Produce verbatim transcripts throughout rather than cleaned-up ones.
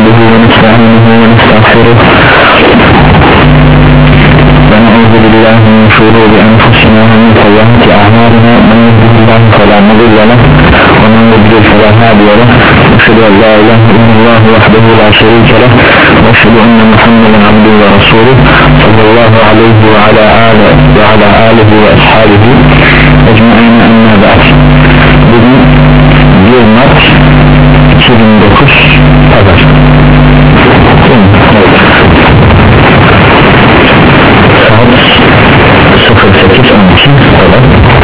نحمده ونستعينه ونستغفره ونعوذ بالله من شرور أنفسنا ومن سيئات أعمالنا من يهده الله فلا مضل له ومن يضلل فلا هادي له أشهد أن لا إله إلا الله وحده لا شريك له وأشهد أن محمدا عبده ورسوله صلى الله عليه وعلى آله وعلى آله وأصحابه أجمعين أما بعد. Bugün bir Mart iki bin dokuz Pazar. Saat sıfır sekiz on iki kadar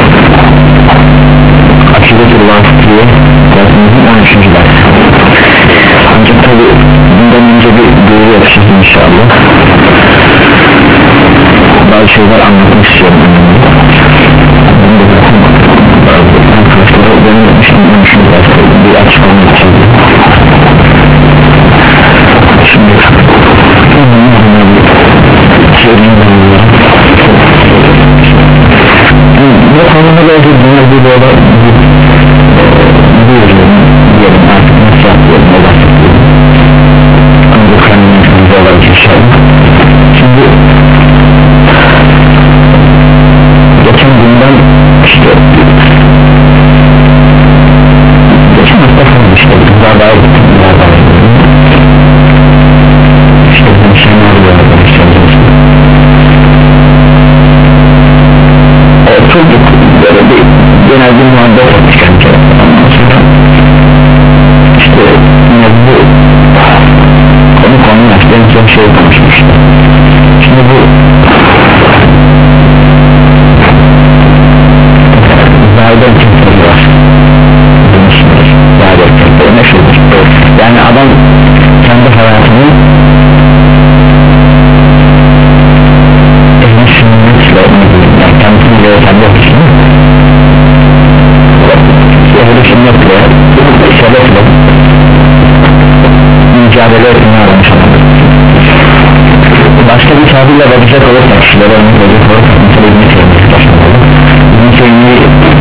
Akide-i Vasıtiye dersimizin on üçüncü dersi. Ancak tabi bundan önce bir duyuru yapacağız inşallah. Bazı şeyler anlatmak istiyorum. Arkadaşlar benim yapmışım on üçüncü dersi bir açıklama yapacağız. Şimdi bu konuda da dünya bir yola bir diyelim artık nasıl yapıyorum o bahsediyorum ama bu kendimizde olacak inşallah. Şimdi geçen günden işte geçen hafta falan işte daha daha daha daha işte bir şey ne oluyor arkadaşlar oturduk böyle bir genel bir muhabbet ettik önce ondan sonra işte yine bu konu konu açtı en son şey konuşmuştu. Şimdi bu zahiden kimseleri var demişler zahiden kimseleri ne şeydir yani adam kendi hayatını ehli sünnetle yani kendisini göre kendi hırsını ehli sünnetle şerefle mücadele etmeye aramış adamdır. Başka bir tabirle bakacak olursak kişilere örnek verecek olursak mesela İbn-i Teymi'yi başlamalı. İbn-i Teymi'yi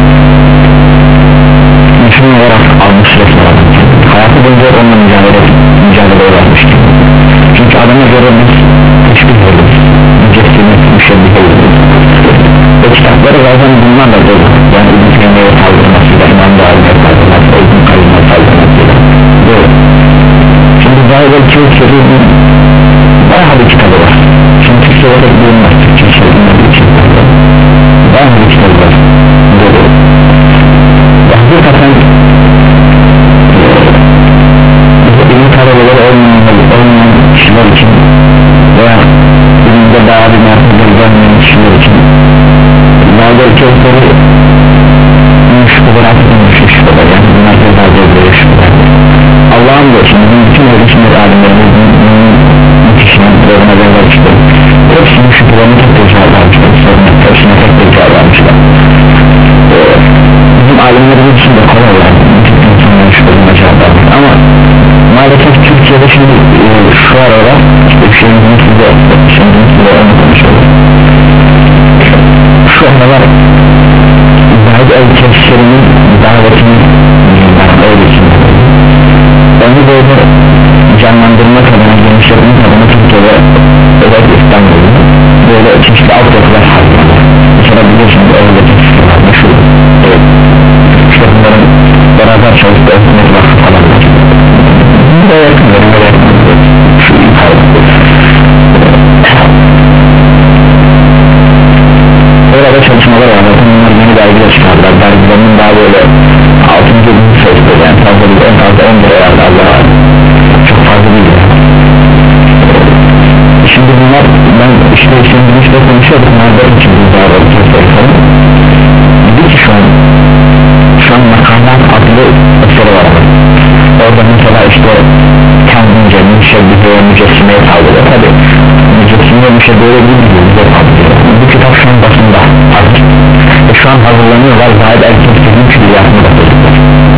Müslüman olarak almış resmen hayatı boyunca onunla mücadele mücadele vermiştir. Çünkü adama göre biz hiçbir oluruz mücessime müşebbih oluruz ve kitapları zaten bunlarla dolu yani İbn-i Teymi'ye kaldırmasıyla İmam Dağı'ya kaldırmasıyla İbn-i Kayyum'a kaldırmasıyla böyle. Şimdi zahide çok sözü bayağı bir kitabı var şimdi Türkçe olarak bulunmaz Türkçe söylenmediği için bayağı bir kitabı var böyle ve hakikaten İbn-i talebeleri olmayan kişiler için veya bilimde daha bir merkezde gelmeyen kişiler için zahide çok sözü şüpheler artık olmuştu şüpheler yani bunlar da daha böyle şüpheler Allah'ın da şimdi bütün öğretmenler alimlerimizin müthişinin zoruna benzer işte hepsinin şüphelerini tek tek cevap almışlar hepsine tek tek cevap almışlar ee, bizim alimlerimiz için de kolay yani bütün insanların şüphelerine cevap almış ama maalesef Türkiye'de şimdi e, şu arada işte bir şeyimizin size şeyimizin size onu konuşuyoruz şu aralar Zahid el-Kevser'in davetini öyle için onu böyle canlandırmak adına genişletmek adına Türkiye'de özellikle İstanbul'da böyle çeşitli altyapılar harcıyorlar mesela biliyorsunuz oradaki sıkılar meşhur evet. İşte bunların beraber çalıştığı hükümet vakfı falan var bu da yakın verime yakın şu yukarıda orada çalışmalar var zaten bunlar yeni dergiler çıkardılar dergilerinin daha böyle altıncı yılını sayısı yani fazla değil en fazla on bir herhalde Allah'a çok fazla değil yani. Şimdi bunlar ben işte şimdi işte konuşuyorduk nerede için bunlar var dedi ki şu an şu an makamlar adlı eseri var orada mesela işte kendince müşebbiheye mücessimeye kaldırıyor tabi mücessimeye müşebbiheye değil bize kaldırıyor bu kitap şu an basında hazır ve şu an hazırlanıyorlar Zahid el-Kevser'in külliyatını basacaklar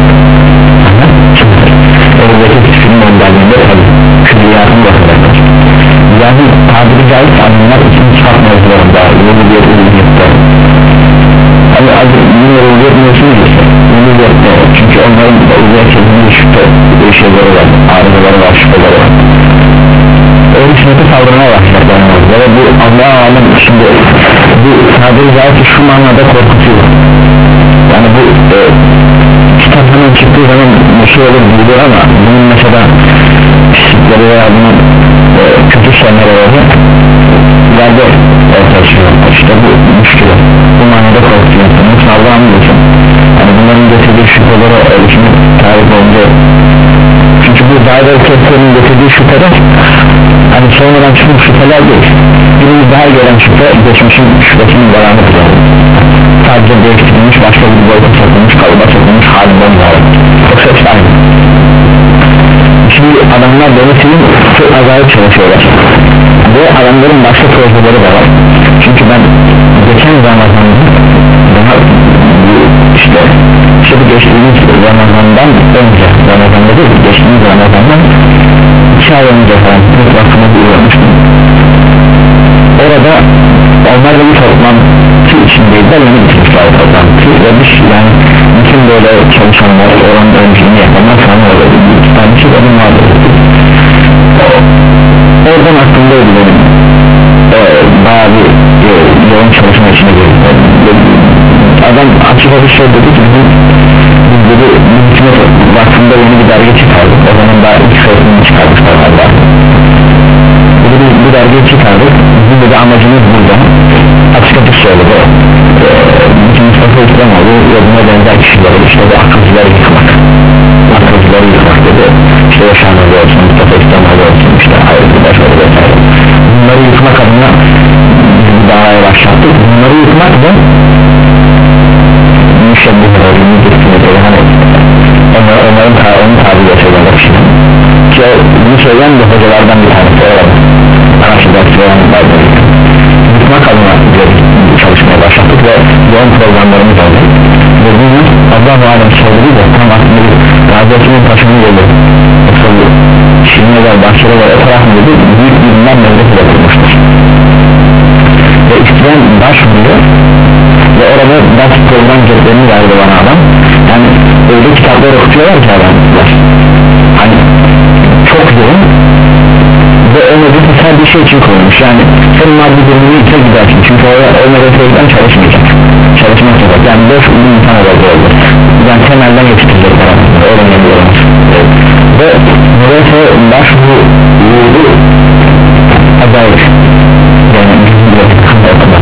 oradaki film önderliğinde tabi külliyatını basacaklar yani tabiri caizse adımlar için çıkart mevzularında yeni bir ürünlükte hani azı yine ürünlük mevzunu ise delil yok, çünkü onların uzaya çekilmiş şüphe şeyleri var, arızaları var, şüpheleri var. Öyle sünnete saldırmaya başlayacaklar ve bu Allah'a alem içinde bu tabiri caizse şu manada korkutuyor. Yani bu e, kitap hemen çıktığı zaman meşhur olur biliyor ama bunun mesela pislikleri veya bunun e, kötü sonları olur ileride ortaya çıkıyor. İşte bu müşkül, bu manada korkutuyor. Mesela Allah'ın biliyorsun, yani bunların getirdiği şüpheleri oluşunu tarif olunca, çünkü bu daire keslerin getirdiği şüpheler hani sonradan çıkmış şüpheler değil, birimiz daha gelen şüphe geçmişin şüphesinin devamı kılıyor. Sadece değiştirilmiş, başka bir boyuta sokulmuş, kalıba sokulmuş halinden var. Yoksa hepsi aynı. Şimdi adamlar devletinin çok acayip çalışıyorlar ve adamların başka projeleri de var. Çünkü ben geçen Ramazan'da daha işte işte bu geçtiğimiz Ramazan'dan önce, Ramazan'da değil, geçtiğimiz Ramazan'dan iki ay önce falan bir vakfına uğramıştım. Orada onlar da bir toplantı içindeydiler, yeni bitirmişler toplantı ve bir yani bütün böyle çalışanlar, oranın öncülüğünü yapanlar falan orada bir iki tane şey benim vardı. Oradan aklımdaydı benim ee, bayağı bir e, yoğun çalışma içine girdi. Adam açık bir şey dedi ki biz dedi hükümet vakfında yeni bir dergi çıkardık, o zaman daha ilk sayısını çıkarmışlar galiba. Biz bu dergiyi çıkardık, bizim de amacımız burada açık açık söyledi ee, bütün Mustafa İslamoğlu ve buna benzer kişileri işte de akılcıları yıkmak akılcıları yıkmak dedi, işte yaşanmalı olsun, Mustafa İslamoğlu olsun, işte ayrıca şöyle vesaire, bunları yıkmak adına biz bu davaya başlattık. Bunları yıkmak da müşebbih rolünü getirmedi, hani onlar, onların ta, onu tabi yaşayanlar işte ki bunu söyleyen de hocalardan bir tanesi olarak araştırmak söyleyen vardı. Yıkmak adına bir çalışmaya başlattık ve yoğun programlarımız oldu ve bunu Allah-u Alem söyledi de tam aslında bir Gazi'nin taşını geliyor Şirinler, Bahçeler, Etraf dedi, büyük bir ünlem mevcut yapılmıştır ve isteyen başvuruyor ve orada ders program ceplerini verdi bana adam. Yani öyle kitaplar okutuyorlar ki adamlar hani çok yoğun ve o medresel bir şey için koymuş, yani sen maddi durumunu ise gidersin çünkü orada o medreseyden çalışmayacak çalışmak yok, yani boş bir insan orada olur, yani temelden yetiştirecekler aslında, öyle geliyorlar ve medreseye başvuru acayip yani okuma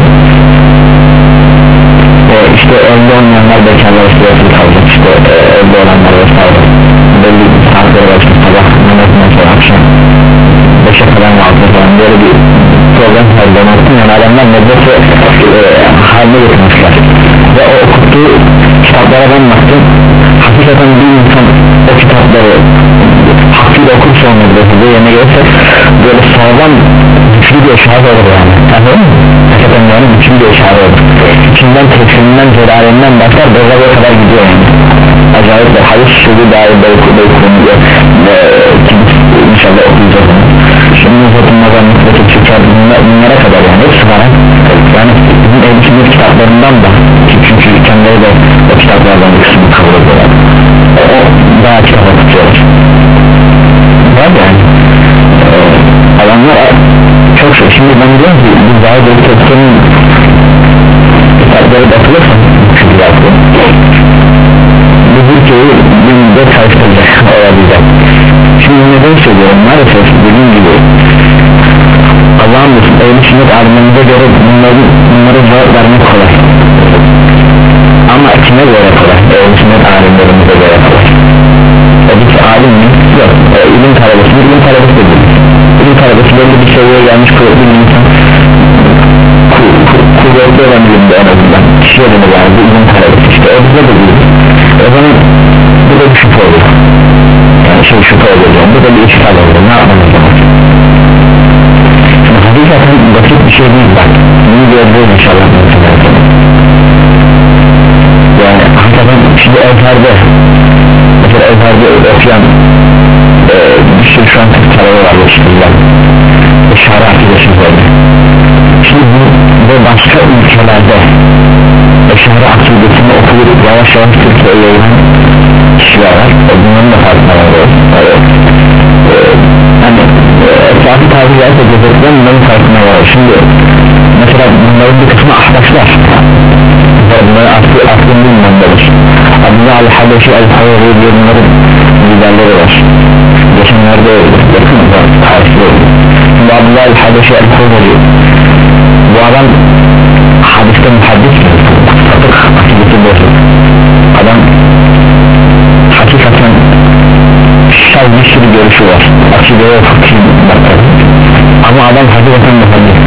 işte evde olmayanlar bekarlar sırasını kalacak, işte e, evde olanlar vesaire belli bir saatleri var, işte sabah namazından sonra akşam beşe kadar mı altıya falan böyle bir program halden olsun, yani adamlar medrese e, haline getirmişler ve o okuttuğu kitaplara ben baktım, hakikaten bir insan o kitapları hakkıyla okursa o medresede yerine gelirse böyle sağlam güçlü bir eşare olur yani, anladın mı? Hakikaten yani güçlü bir eşare olur, içinden tefsirinden, celalinden başlar Berzab'a kadar gidiyor yani, acayip bir hadis sözü dair belki konuyor ki inşallah okuyacağız onu. Şimdi zaten nazarlıkla çıkar bunlara kadar yani hepsi var yani bizim ehl-i sünnet kitaplarından da, çünkü kendileri de o kitaplardan bir kısmı kabul ediyorlar, o daha çok okutuyorlar var yani ee, adamlar çok şey. Şimdi ben diyorum ki bu daha da tepkinin kitapları bakılırsa çünkü yaptı bu ülkeyi bir müddet karıştıracak olabilecek. Şimdi neden söylüyorum, maalesef dediğim gibi Allah'ın ehl-i sünnet alimlerimize göre bunların, bunlara cevap vermek kolay ama kime göre kolay? Ehl-i sünnet alimlerimize göre kolay. O bir alim mi? Yok. E, ilim talebesi mi? İlim talebesi değil. İlim talebesi belli bir seviyeye gelmiş kuvvetli bir insan, kuvvetli olan ilimde en azından kişiye de yani bu ilim talebesi işte o bize de değil. O zaman bu da bir şüphe oluyor, yani şey şüphe oluyor, bu da bir işgal oluyor, ne yapmamız lazım? Şimdi hakikaten basit bir şey değil, bak bunu göreceğiz inşallah yani hakikaten şimdi Ezher'de mesela Ezher'de okuyan e, bir sürü şu an Türk talebi var yetiştirilen şara akidesi böyle. Şimdi bu ve başka ülkelerde Eşari akidesini okuyup yavaş yavaş Türkiye'ye yayılan kişiler var. Bunların da farkına var. Hani etrafı tabi yerse cezerden bunların farkına var. Şimdi mesela bunların bir kısmı ahbaşlar, bunların aslı aslında bilmemdedir. Abdullah al-Habeşi el-Havri diye bunların liderleri var. Geçenlerde yakın tarihli oldu. Şimdi Abdullah al-Habeşi el-Havri, bu adam hadiste muhaddis mi? Fıkıh akidesi bozuk. Adam hakikaten şal bir sürü görüşü var. Akideye fıkhı bakar. Ama adam hakikaten muhaddis.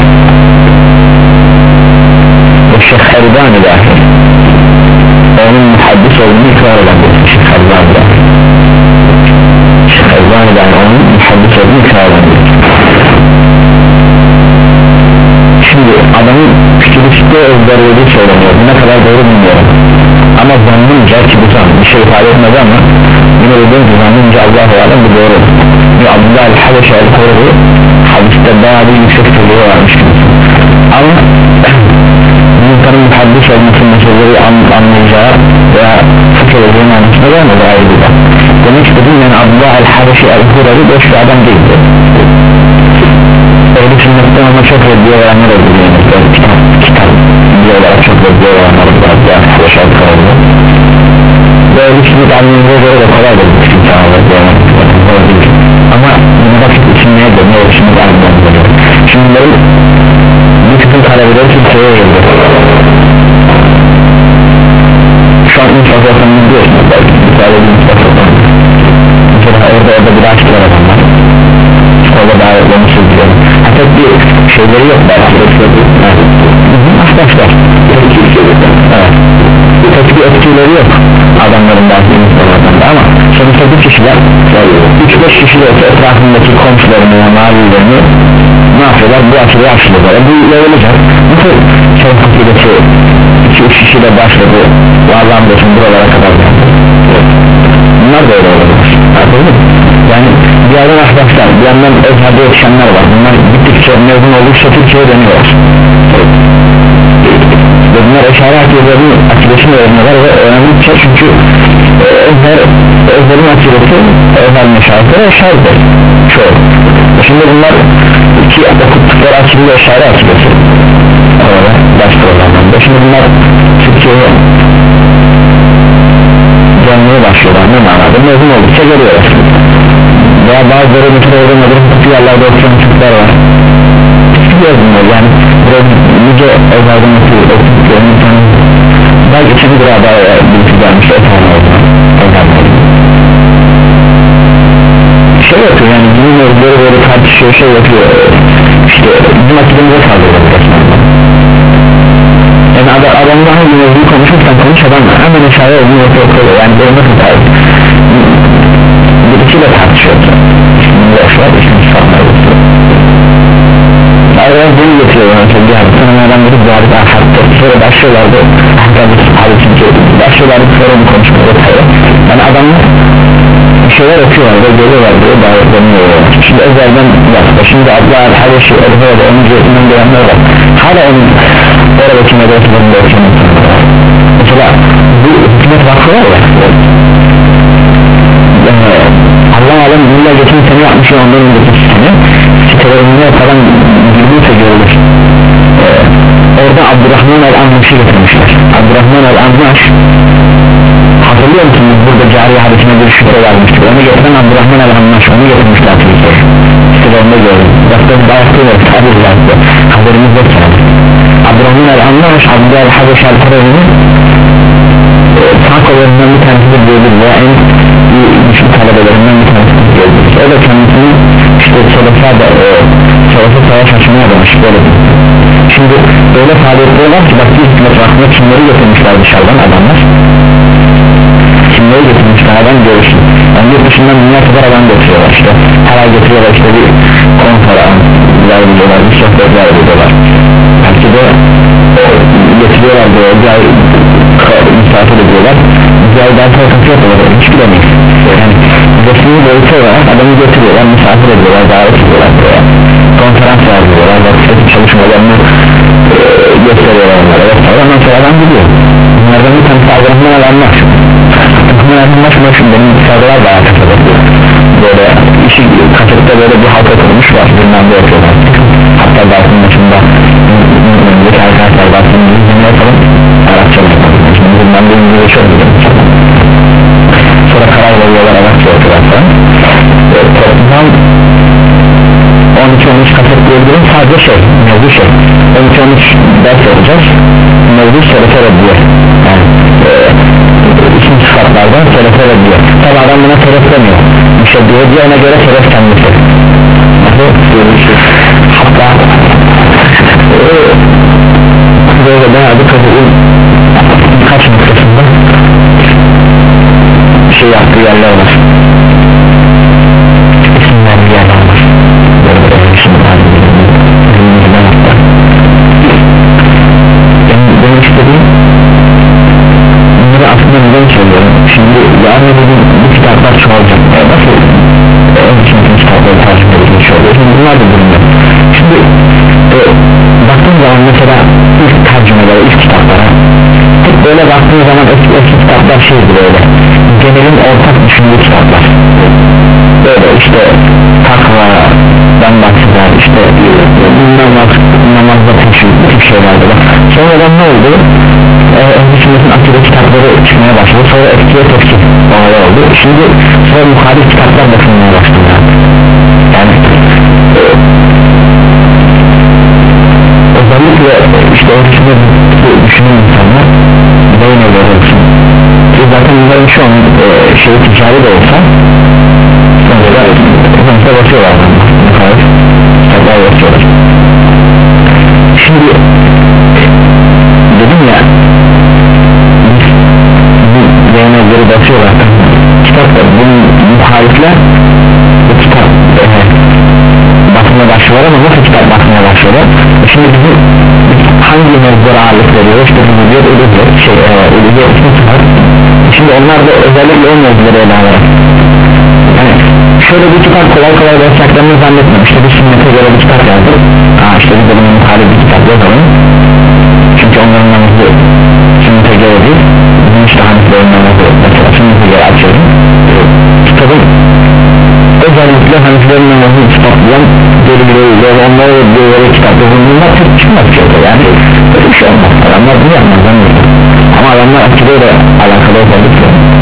O Şeyh Erbani dahi onun muhaddis olduğunu ikrar eden bir Şeyh Erbani dahi. Şeyh Erbani dahi onun muhaddis olduğunu ikrar eden bir. Şimdi adamın küçülükte ezberlediği söyleniyor. Ne kadar doğru bilmiyorum. Ama zannımca ki bu zan bir şey ifade etmedi ama yine dediğim ki zannımca Allah'u alem bu doğru. Bir Abdullah el-Habeşi el-Havri hadiste bayağı bir yüksek seviyeye varmış. Ama bir insanın muhaddis olması meseleleri anlayacağı veya fıkıhlediği manasına gelmedi ayrı bir bak. Demek istediğim yani Abdullah el-Habeşi el-Havri boş bir adam değildi. Öyle sünnetten ama çok reddiye olanlar oldu yani. Kitap, kitap diye olarak çok reddiye olanlar oldu. Yani Habeşi el-Havri böyle sünnet anlamına göre de kolay da bir kimse anladı yani. Ama bunu vakit için neye de ne olur sünnet anlamına göre. Şimdi bunların bir kısım talebeleri Türkiye'ye geldi. Şu an Mustafa Efendi'ni biliyorsunuz belki bir talebi Mustafa Efendi. Mesela orada orada bir açtılar adamlar. Orada davetlerini sürdürüyor. Hatta bir şeyleri yok belki. Arkadaşlar tek bir etkileri yok adamların belki Mustafa'dan ama sonuçta bu kişiler üç beş kişi de etrafındaki komşularını ve mahallilerini ne yapıyorlar? Bu açıları açılıyorlar. Bu yayılacak. Nasıl çok hakikati iki üç kişiyle başladı bu Allah'ın başını buralara kadar geldi. Bunlar da öyle olabilir. Yani bir yandan arkadaşlar, bir yandan özherde yetişenler var. Bunlar gittikçe mezun oldukça Türkiye'ye dönüyorlar. Ve bunlar eşari akidelerinin akidesini öğreniyorlar ve öğrendikçe çünkü özher, özherin akidesi özher meşahitleri eşaridir çoğu. Şimdi bunlar iki okuttukları akide eşari akidesi orada ders programlarında. Şimdi bunlar Türkiye'ye gelmeye başlıyorlar ne manada mezun oldukça geliyorlar veya bazıları bütün öğrenmeleri kutu yerlerde okuyan çocuklar var biliyoruz bunlar yani burada nice evlerden okudukları insanın daha geçen bir arada birisi gelmiş efendim oldu şey yapıyor yani bizim özleri böyle tartışıyor şey yapıyor işte bizim akidemize kaldırıyor yani adam, adamla hangi mevzuyu konuşursan konuş adam hemen aşağıya olmuyor okuyor yani böyle nasıl tartışıyor birisiyle tartışıyor isminde aşağı ismini satmaya götürüyor ayrıca bunu getiriyor mesela bir hafta sonra adam dedi bu arada hatta sonra başlıyorlardı başlıyorlardı sonra bu konuşmaya vesaire yani adamlar bir şeyler okuyorlar ve geliyorlar diye davetleniyorlar şimdi özelden başka şimdi Abdullah el-Habeşi el-Havri onun cihetinden gelenler var hala onun oradaki medreselerini de okuyan mesela bu hükümet vakfı var ya Allah alem bununla geçen sene yapmış ondan önceki sene sitelerinde falan girdiğinse görülür ee, orada Abdurrahman el-Anmaş'ı getirmişler Abdurrahman el-Anmaş hatırlıyor musunuz burada cariye hadisine bir şüphe vermiştir onu getiren Abdurrahman el-Anmaş onu getirmişler Türkiye'ye sitelerinde gördüm baktığım bayağı tabirler haberimiz yok yani Abdurrahman el-Anmaş Abdullah el-Habeşi el-Havri'nin sağ kollarından bir tanesidir diyebilir veya en güçlü talebelerinden bir tanesidir diyebilir o da kendisini işte Selefa da Selefa savaş açmaya adamış böyle şimdi öyle faaliyetleri var ki bak bir hükümet vakfına kimleri getirmişler dışarıdan adamlar kimleri getirmişler adam görürsün yani bir dışından dünya kadar adam getiriyorlar işte her ay getiriyorlar işte bir konferans veriyorlar bir sohbetler veriyorlar belki de getiriyorlar böyle bir ay misafir ediyorlar bir ay daha sonra kapı yapıyorlar hiç bilemeyiz yani resmi boyutu olarak adamı getiriyorlar misafir ediyorlar davet ediyorlar buraya konferans veriyorlar vakıfdaki çalışmalarını e, gösteriyorlar onlara vesaire ondan sonra adam gidiyor şuna şu benim bilgisayarlar bayağı kasada böyle işi kasette böyle bir halka kurmuş var bilmem de yapıyorlar hatta dersin başında önceki arkadaşlar dersin İngilizce yapalım Arapça yapalım şimdi bilmem de İngilizce çok güzel sonra karar veriyorlar Arapça yapıyorlar falan toplam on iki on üç kaset diyebilirim sadece şey mevzu şey on iki on üç ders yapacağız mevzu selefe reddiye yani e, isim sıfatlardan selefe reddiye tabi adam buna selef demiyor müşebbihe diye ona göre selef kendisi hatta e, böyle bayağı bir kabulün birkaç noktasında bir şey yaptığı yerler var isimler bir yerler var benim istediğim bunları aslında neden söylüyorum şimdi yarın bugün bu kitaplar çoğalacak nasıl en çünkü kitapları takip edilmiş oluyor şimdi bunlar da durumda şimdi e, baktığım zaman mesela ilk tercümelere ilk kitaplara hep böyle baktığım zaman eski, eski kitaplar şeydi böyle genelin ortak düşündüğü kitaplar böyle işte takvadan bahseder işte namaz, namazda teşvik bu tip şeylerdi sonradan ne oldu Ehl-i Sünnet'in akide kitapları çıkmaya başladı sonra eskiye tefsir olayı oldu şimdi sonra muhalif kitaplar bakılmaya başladı yani e, özellikle işte Ehl-i Sünnet düşünen insanlar beyin evleri olsun zaten bunların şu an e, şey ticari de olsa sonuçta sonuçta basıyorlar muhalif kitaplar basıyorlar şimdi dedim ya bu beynevleri basıyorlar kitaplar bunun muhalifler bu kitap e, basmaya başlıyorlar ama nasıl kitap basmaya başlıyorlar şimdi bizim hangi mevzulara ağırlık veriyor işte bu diyor ölüyor şey e, ölüyor şimdi onlar da özellikle o mevzuları ele alarak yani şöyle bir kitap kolay kolay basacaklarını zannetmiyorum işte bir sünnete göre bir kitap yazdık aa işte bir de bunun muhalif bir kitap yazalım çünkü onların namazı sünnete göre değil bizim işte haniflerin namazı mesela sünnete göre açıyorum kitabın özellikle haniflerin namazını ispatlayan delilleriyle onlara bir yere kitap yazılımlar tek çıkmaz yani böyle bir şey olmaz adamlar bunu yapmaz ama adamlar akideyle alakalı özellikle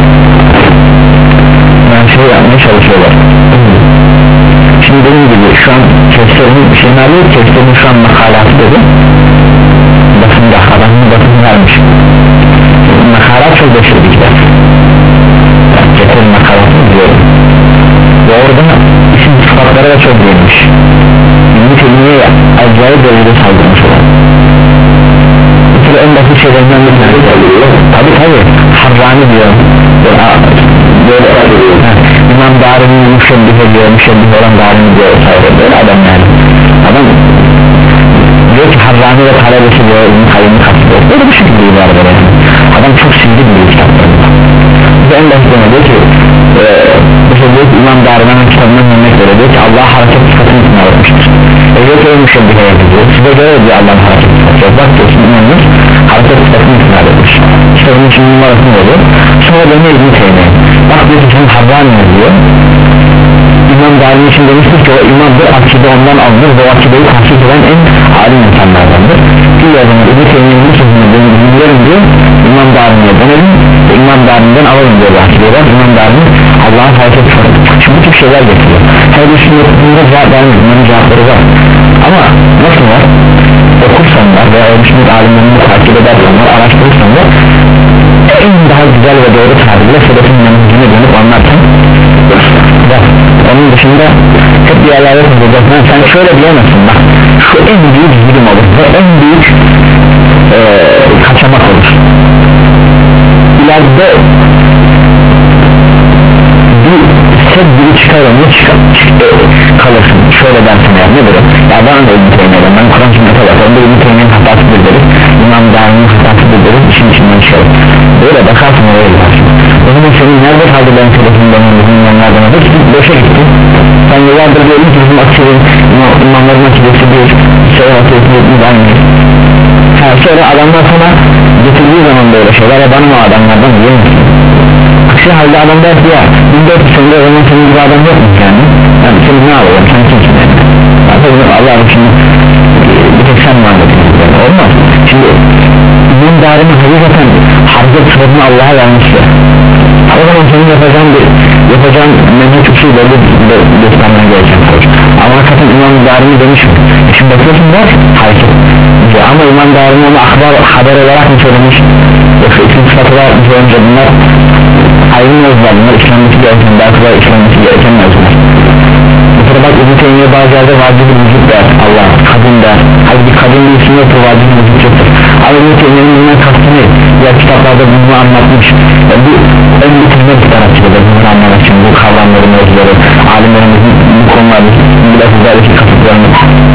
yani şey yapmaya çalışıyorlar şimdi dediğim gibi şu an Kevser'in şeyini alıyor Kevser'in şu an makalatı dedi basında adamın basını vermiş makalat çok başarılı kitap yani Kevser'in makalatını diyorum ve orada isim sıfatlara da çok değinmiş İbn-i Teymiye'ye acayip derecede saldırmış olan mesela en basit şeylerden bir tanesi tabi tabi Harrani diyor böyle İmam Darimi'nin müşebbih ediyor müşebbih olan Darimi diyor böyle adam yani adam diyor ki Harrani ve talebesi diyor İbn-i Kayyum'u kastediyor böyle bir şekilde ibarede yani adam çok sildi bir kitaplarında ve en basitine diyor ki mesela diyor ki İmam Darimi'nin kitabından örnek veriyor diyor ki Allah hareket sıfatını ismini etmiştir e diyor ki o müşebbiheye gidiyor size göre diyor Allah'ın hareket sıfatı bak diyorsun inanmış hareket sıfatını ismini etmiş işte onun için numarasını oluyor sonra dönüyor İbn-i Teymiye bak diyor ki sen Harrani diyor İmam Darimi için demiştir ki o imamdır akide ondan alınır ve o akideyi tahsis eden en alim insanlardandır ki o zaman İbn-i Teymiye'nin sözünü dinleyelim diyor İmam Darimi'ye dönelim ve İmam Darimi'den alalım diyor bu akideyi var İmam Darimi Allah'ın hareket sıfatı şimdi bu tip şeyler getiriyor her bir şimdi bunlara cevap vermiyor bunların cevapları var ama nasıl var okursanlar veya ölmüşmüş alimlerini takip edersenler araştırırsanlar en daha güzel ve doğru tabirle sebebin menücüne dönüp anlarken var onun dışında hep bir yerlerde tutacaksan sen şöyle diyemezsin bak şu en büyük zulüm olur ve en büyük ee, kaçamak olur ileride bir set biri çıkar onu çıkar e, kalırsın şöyle dersin ya ne böyle ya bana da İbn-i Teymiye'den ben Kur'an sünnete bakarım da İbn-i Teymiye'nin hatasıdır derim İmam Darimi'nin hatasıdır derim işin içinden çıkarım böyle bakarsın oraya gidersin o zaman senin nerede kaldı ben sebebimden bizim yanlardan hepsi boşa gitti sen yıllardır diyelim ki bizim akçelerin imamların akçesi bir şey akçesi bir aynı sonra adamlar sana getirdiği zaman böyle şeyler ya bana o adamlardan diyemezsin aksi halde adam der ki ya bin dört yüz senede o zaman senin gibi adam yok mu yani yani sen ne alalım sen kimsin yani Allah için bir tek sen mi anlatıyorsun yani olmaz şimdi bunun darını hakikaten harcı sıfatını Allah'a vermiştir o zaman senin yapacağın bir yapacağın menhec usul böyle göstermeye gelecek ama hakikaten İmam-ı Darimi demiş mi? E şimdi bakıyorsun da hareket ama İmam Darimi onu haber, haber olarak mı söylemiş yoksa ikinci sıfatlar mı önce bunlar ayrı mevzular bunlar İslam'daki gereken belki de İslam'daki gereken mevzular mesela bak İbn-i Teymiye bazı yerde vacib-i vücut der Allah kadın der halbuki kadın bir isim yoktur vacib-i vücut yoktur ama İbn-i Teymiye'nin bundan kastı ne? Diğer kitaplarda bunu anlatmış yani bu en bitirme bir tarafçıdır bunu anlamak için bu kavramları mevzuları alimlerimizin bu konularda bu lafızlardaki kasıtlarını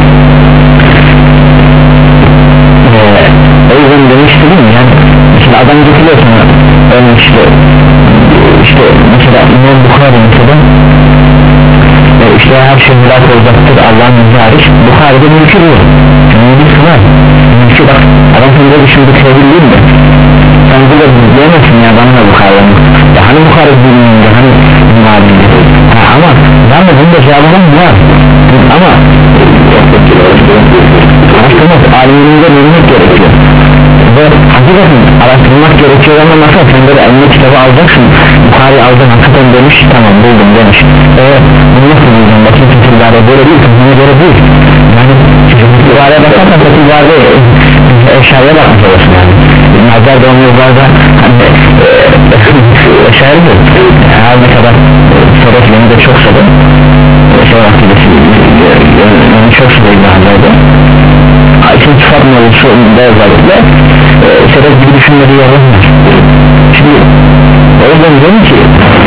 ee, o yüzden demiştim yani mesela adam getiriyor sana örnek işte işte mesela İmam Bukhari mesela e, işte her şey helak olacaktır Allah'ın izni hariç Bukhari'de mülkü diyor mülkü var mülkü bak adam sana düşündük sevgiliyim de sen burada diyemezsin ya bana da Bukhari'den ya hani Bukhari bilmiyorum ya hani maliydi ama ben de bunda cevabım var ama araştırmak aliminde bilmek gerekiyor ve hakikaten araştırmak gerekiyor ama nasıl sen böyle eline kitabı alacaksın Bukhari aldın hakikaten demiş tamam buldum demiş eee bunu nasıl buldun bakayım Fethullah böyle değil buna göre değil yani Fethullah'a bakarsan Fethullah'a eşyaya bakmış olursun yani Nazar da onun yıllarda hani eşyaydı her ne kadar Seref yeni de çok sadı şey vakti yani çok sadı İbrahim'de İkinci sıfat mevzusu da özellikle e, sebep gibi düşünmeleri yalanlar şimdi o yüzden diyorum ki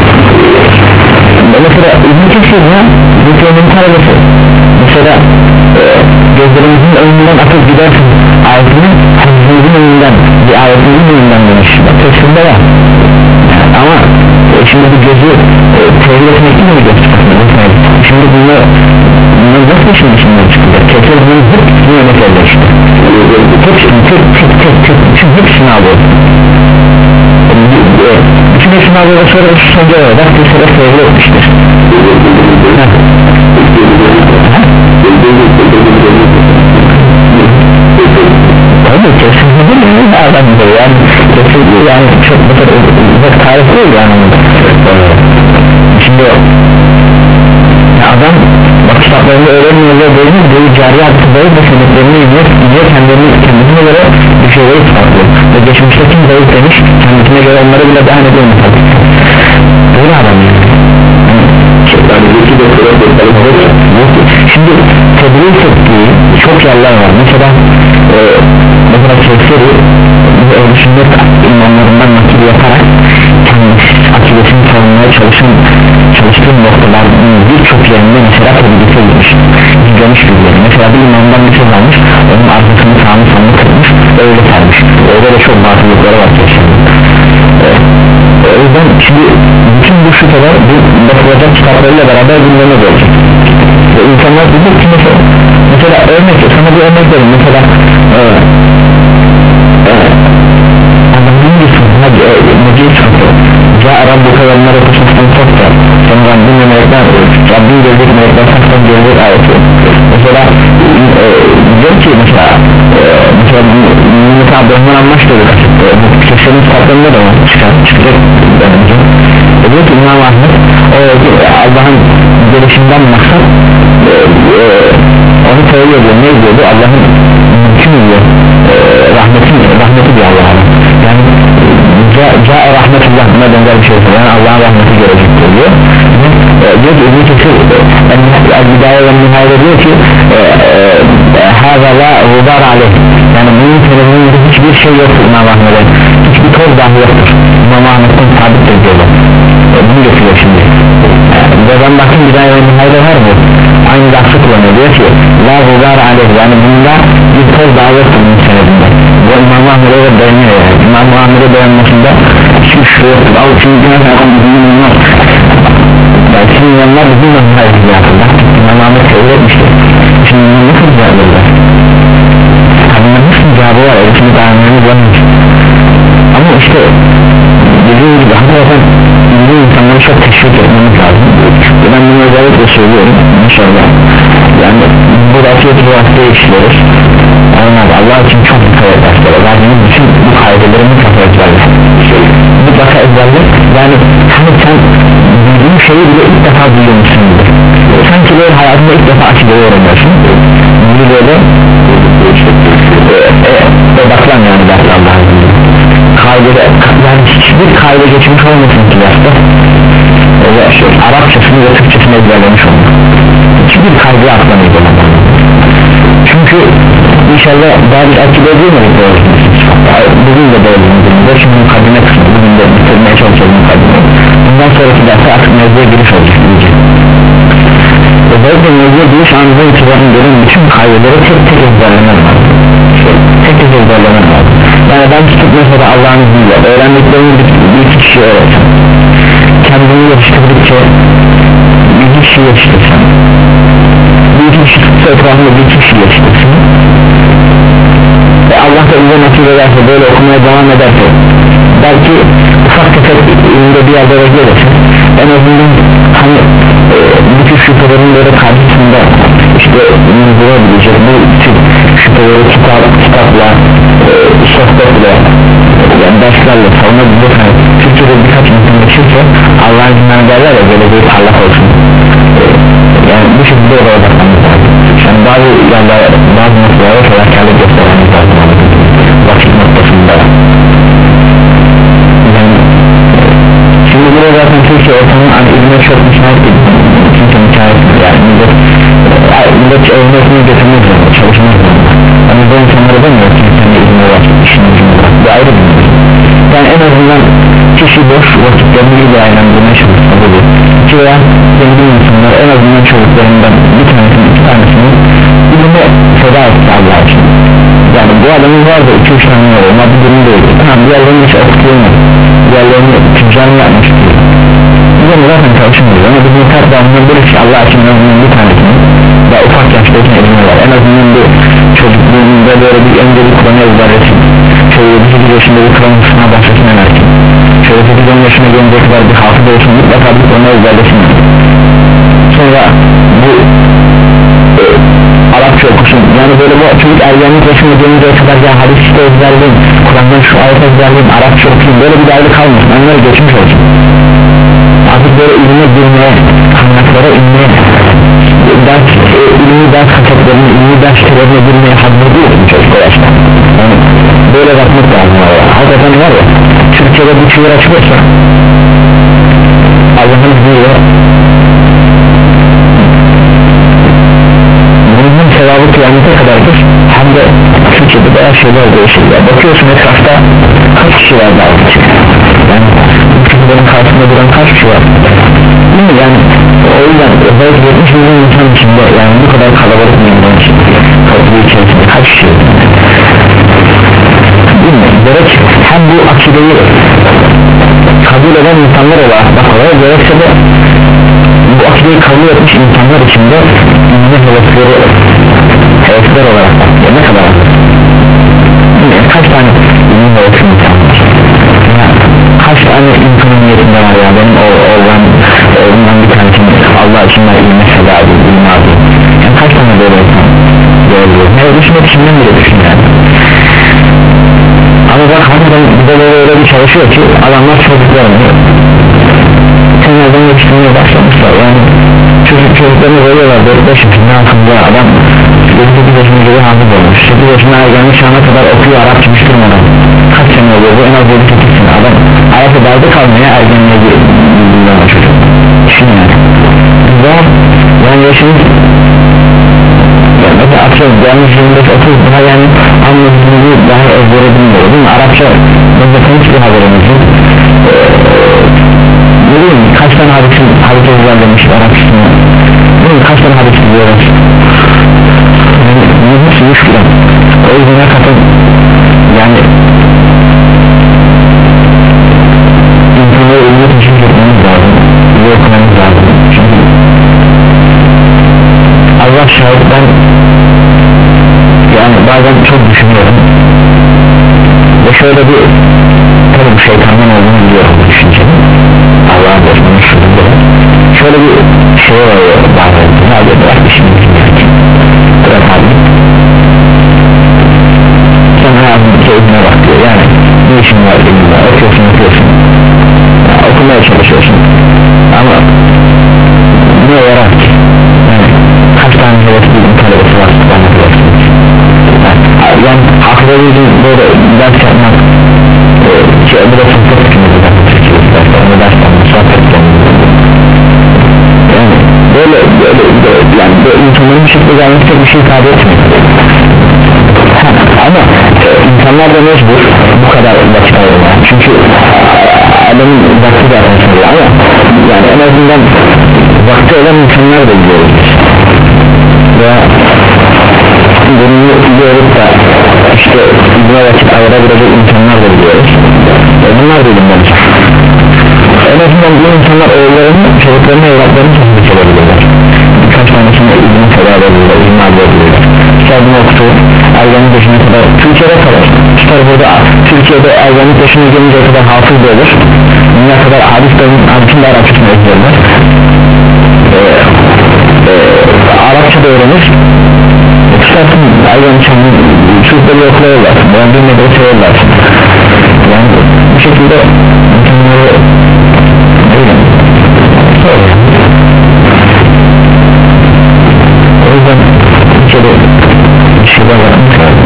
mesela İbn-i Kesir ya Müslümanın talebesi mesela e, gözlerimizin önünden atıp gidersin ayetini hadisinin önünden bir ayetimizin önünden demiş tefsirde var yani, ama e, şimdi bu gözü e, tevhid etmek değil mi gözü şimdi bunlar bunlar nasıl şimdi şimdi çıkacak kesir bunun hepsini örnek elde işte hepsini tek tek tek tek bütün hepsini alıyor bütün hepsini alıyor ve sonra şu sonca olarak bir sebep tevhid etmiştir tabii kesinlikle değil mi adamdır yani kesinlikle yani çok bu kadar tarif değil yani şimdi ya adam bak kitaplarında öğrenmiyor ve böyle böyle cari hadisleri ve sebeplerini izleyip izleyip kendilerini kendisine göre bir şeyleri tutarlıyor ve geçmişte kim zayıf demiş kendisine göre onları bile beğen ediyor mesela böyle adam yani şimdi tedris ettiği çok yerler var mesela e, mesela Kevser'i bu ehl-i sünnet imamlarından nakil yaparak kendisi akidesini savunmaya çalışan çalıştığım noktalardan birçok yerinde mesela tedris edilmiş izlemiş birileri mesela bir imamdan bir söz almış onun arkasını sağını sağını kırmış öyle sarmış öyle de çok batılıkları var kesinlikle e, o yüzden şimdi bütün bu şüpheler bu bakılacak kitaplarıyla beraber gündeme gelecek ve insanlar diyecek ki mesela, mesela örnek sana bir örnek verin mesela e, e, Allah'ın bir sıfırına necil sıfır Câ Rabbuka ve Meleku Sıfır'ın softa sonra Rabbin ve Melekler Rabbin gelecek Melekler Sıfır'ın gelecek ayeti mesela e, diyor ki mesela e, mesela Mümkün Abdurrahman Anlaş dedi bu kesenin sıfatlarında da var çıkar çıkacak bence e, diyor ki İmam Ahmet o Allah'ın gelişinden maksat e, e, onu söylüyor diyor ne diyordu Allah'ın mümkün diyor e, rahmetin rahmeti diyor Allah'ın yani Câ rahmetullah buna benzer bir şey söylüyor yani Allah'ın rahmeti gelecek diyor e, diyor ki İbn-i Kesir El-Bidâye ve Nihâye diyor ki hâzâ lâ gubâr aleyh yani bunun teriminde hiçbir şey yoktur İmam Ahmet'e hiçbir toz dahi yoktur İmam Ahmet'ten sabittir diyorlar e, bunu getiriyor şimdi ve ben bakın Bidâye ve Nihâye var mı aynı lafı kullanıyor diyor ki lâ gubâr aleyh yani bunda bir toz dahi yoktur bunun senedinde bu İmam Ahmet'e de dayanıyor yani İmam Ahmet'e dayanmasında hiçbir şey yoktur al şimdi günah yapan bizim bunlar yani şimdi onlar bizim manhajımız yapıldı İmam Ahmet kabul etmiştir şimdi bunun nasıl cevabı var bunun nasıl cevabı var erisini dayanmamız var ama işte dediğim gibi hakikaten teşvik etmemiz lazım. Ben bunu özellikle söylüyorum inşallah. Yani bu vakit bu vaktiye işliyoruz. Olmaz, Allah için çok dikkat ederler. Verdiğimiz bütün bu kaydeleri mutlaka ezberler. Mutlaka ezberler. Yani hani sen bildiğin şeyi bile ilk defa duyuyormuşsundur. Sanki böyle hayatında ilk defa akideyi öğreniyorsun. Bunu böyle e, e, odaklan yani dersi Allah'a izniyle. Kaydede, yani hiçbir kayda geçmiş olmasın ki derste. Şey, Arapçasını ve Türkçesini ezberlemiş olmak. Hiçbir kaydı atlamayız ondan. Çünkü inşallah daha bir akide edilmedik doğrusunuz. Bugün de doğrusunuz. Şimdi mukaddime kısmı. Bugün de bitirmeye çalışacağız mukaddime. Bundan sonraki derse artık mevzuya giriş olacak iyice. Özellikle mevzuya giriş anında itibaren gelen bütün kaydeleri tek tek ezberlemem lazım. Tek tek ezberlemem lazım. Yani ben tutup mesela Allah'ın izniyle öğrendiklerimi bir, bir iki kişiye öğretsem, kendimi yetiştirdikçe bir iki kişi yetiştirsem, bir iki kişi tutsa etrafında bir iki kişi yetiştirsin ve Allah da bize nasip ederse böyle okumaya devam ederse belki ufak tefek ilimde bir yerde bekleyesin en azından hani e, bütün şüphelerin böyle karşısında işte bulabilecek bu tip şüpheleri kitap, kitapla e, sohbetle yani derslerle savunabilecek hani Türkçe'de birkaç insan geçirse Allah'ın izinden derler ya geleceği parlak olsun e, yani bu şekilde oraya bakmamız lazım yani bazı yerler bazı noktalara fedakarlık göstermemiz lazım vakit noktasında yani şimdi burada zaten Türkiye ortamı hani ilme çok müsait değil kimse müsait yani millet millet evine ekmeği getirmek zorunda çalışmak zorunda yani bu insanlara demiyor ki senin ilme var işin ilme var bu ayrı bir şey yani en azından kişi boş vakitlerini iyi değerlendirmeye çalışsa bu ki veya zengin insanlar en azından çocuklarından bir tanesini iki tanesini ilme feda etti Allah için yani bu adamın var da iki üç tane var ama bu durum değil tamam diğerlerini hiç okutulmuyor diğerlerini tüccarını yapmış diyor bizim zaten çalışmıyoruz ama bizim kalp bağımlıları böyle ki Allah için en azından bir tanesini daha ufak yaştayken elime var en azından bir çocukluğunda böyle bir önce bir Kur'an'ı ezberlesin şöyle sekiz yaşında bir Kur'an kursuna başlasın enersin şöyle sekiz on yaşına gelince kadar bir hafıza olsun mutlaka bir Kur'an'ı ezberlesin sonra bu e, Arapça okusun yani böyle bu çocuk ergenlik yaşına gelinceye kadar ya hadiste ezberleyin Kur'an'dan şu ayet ezberleyin Arapça okuyun böyle bir derdi kalmasın onları geçmiş olsun artık böyle ilme girmeye kaynaklara inmeye ders, e, ilmi ders kasetlerine ilmi ders kitaplarına girmeye hazır değil mi çocuklar yaşta yani böyle bakmak lazım hakikaten var ya Türkiye'de bu çığır açılırsa Allah'ın izniyle bunun sevabı kıyamete kadardır hem de Türkiye'de bayağı şeyler değişirler bakıyorsun etrafta kaç kişi var daha yani bu kişilerin karşısında duran kaç kişi var değil mi yani o yüzden özellikle yetmiş milyon insan içinde yani bu kadar kalabalık bir insan topluluğu içerisinde kaç kişi değil mi gerek hem bu akideyi kabul eden insanlar olarak bakıyorlar gerekse de bu akideyi kabul etmiş insanlar içinde ünlü hevesleri hevesler olarak bakıyor ne kadar yani kaç tane ünlü hevesli insan var yani kaç tane insanın niyetinde var ya benim o oğlan oğlumdan bir tanesini Allah için ben ilme feda edeyim ilme edeyim yani kaç tane böyle insan görüyor ne düşünmek içinden bile düşün yani ama bak hakikaten bize böyle öyle bir çalışıyor ki adamlar çocuklarını senlerden yetiştirmeye başlamışlar yani çocuk çocuklarını veriyorlar dört beş yaşında altında adam yedi sekiz yaşında gibi hazır olmuş sekiz yaşında ergenlik çağına kadar okuyor Arapça bitirmeden kaç sene oluyor bu en az yedi sekiz sene adam ayakta dalda kalmaya ergenliğe girdiğinden o çocuk düşün yani zor yani yaşını yani mesela atıyorum gelmiş yirmi beş otuz buna yani anladığını daha ezbere bilmiyor değil mi Arapça mesela hiçbir haberimizin ne bileyim kaç tane hadisin hadis ezberlemiş Arapçasını değil mi kaç tane hadis biliyoruz yani bunun hepsi müşkül o yüzden hakikaten yani insanları ümmet için etmemiz lazım iyi okumamız lazım çünkü Allah şahit ben yani bazen çok düşünüyorum ve şöyle bir tabi bu şeytandan olduğunu biliyorum bu düşüncenin Allah'a bozmanın şurada şöyle bir şey oluyor bazen abi bırak işini bırak abi sen hayatın keyfine bak diyor yani ne işin var elimde okuyorsun okuyorsun ya, okumaya çalışıyorsun ama ne yarar ki yani kaç tane hevesliydin talebesi var bana hevesliydin yani, yani haklı değilim böyle ders yapmak ki bu da sohbet etmiyordu onu ders yapmak sohbet etmiyordu yani böyle, böyle, böyle yani böyle insanların bir şekilde gelmesi bir şey ifade etmiyor ha, ama e, insanlar da mecbur bu kadar vakit ayırmaya çünkü adamın vakti de arasında ama yani en azından vakti olan insanlar da biliyoruz veya bunu iyi olup da işte buna vakit ayırabilecek insanlar da biliyoruz e, bunlar da bilinmelidir en azından bu insanlar oğullarını, çocuklarını, evlatlarını tasdik edebilirler birkaç tanesini ilgini kadar edebilirler, ilgini alabilirler kitabını okutup ergenlik yaşına kadar Türkiye'de kalır tutar burada Türkiye'de ergenlik yaşına gelince kadar hafız da olur dünya kadar hadislerin hadisin de Arapçasını öğrenirler ee, e, Arapça da öğrenir tutarsın ergenlik yaşına çocukları okula yollarsın yani bir medrese yollarsın yani bu şekilde insanları o yüzden içeri bir şeyler var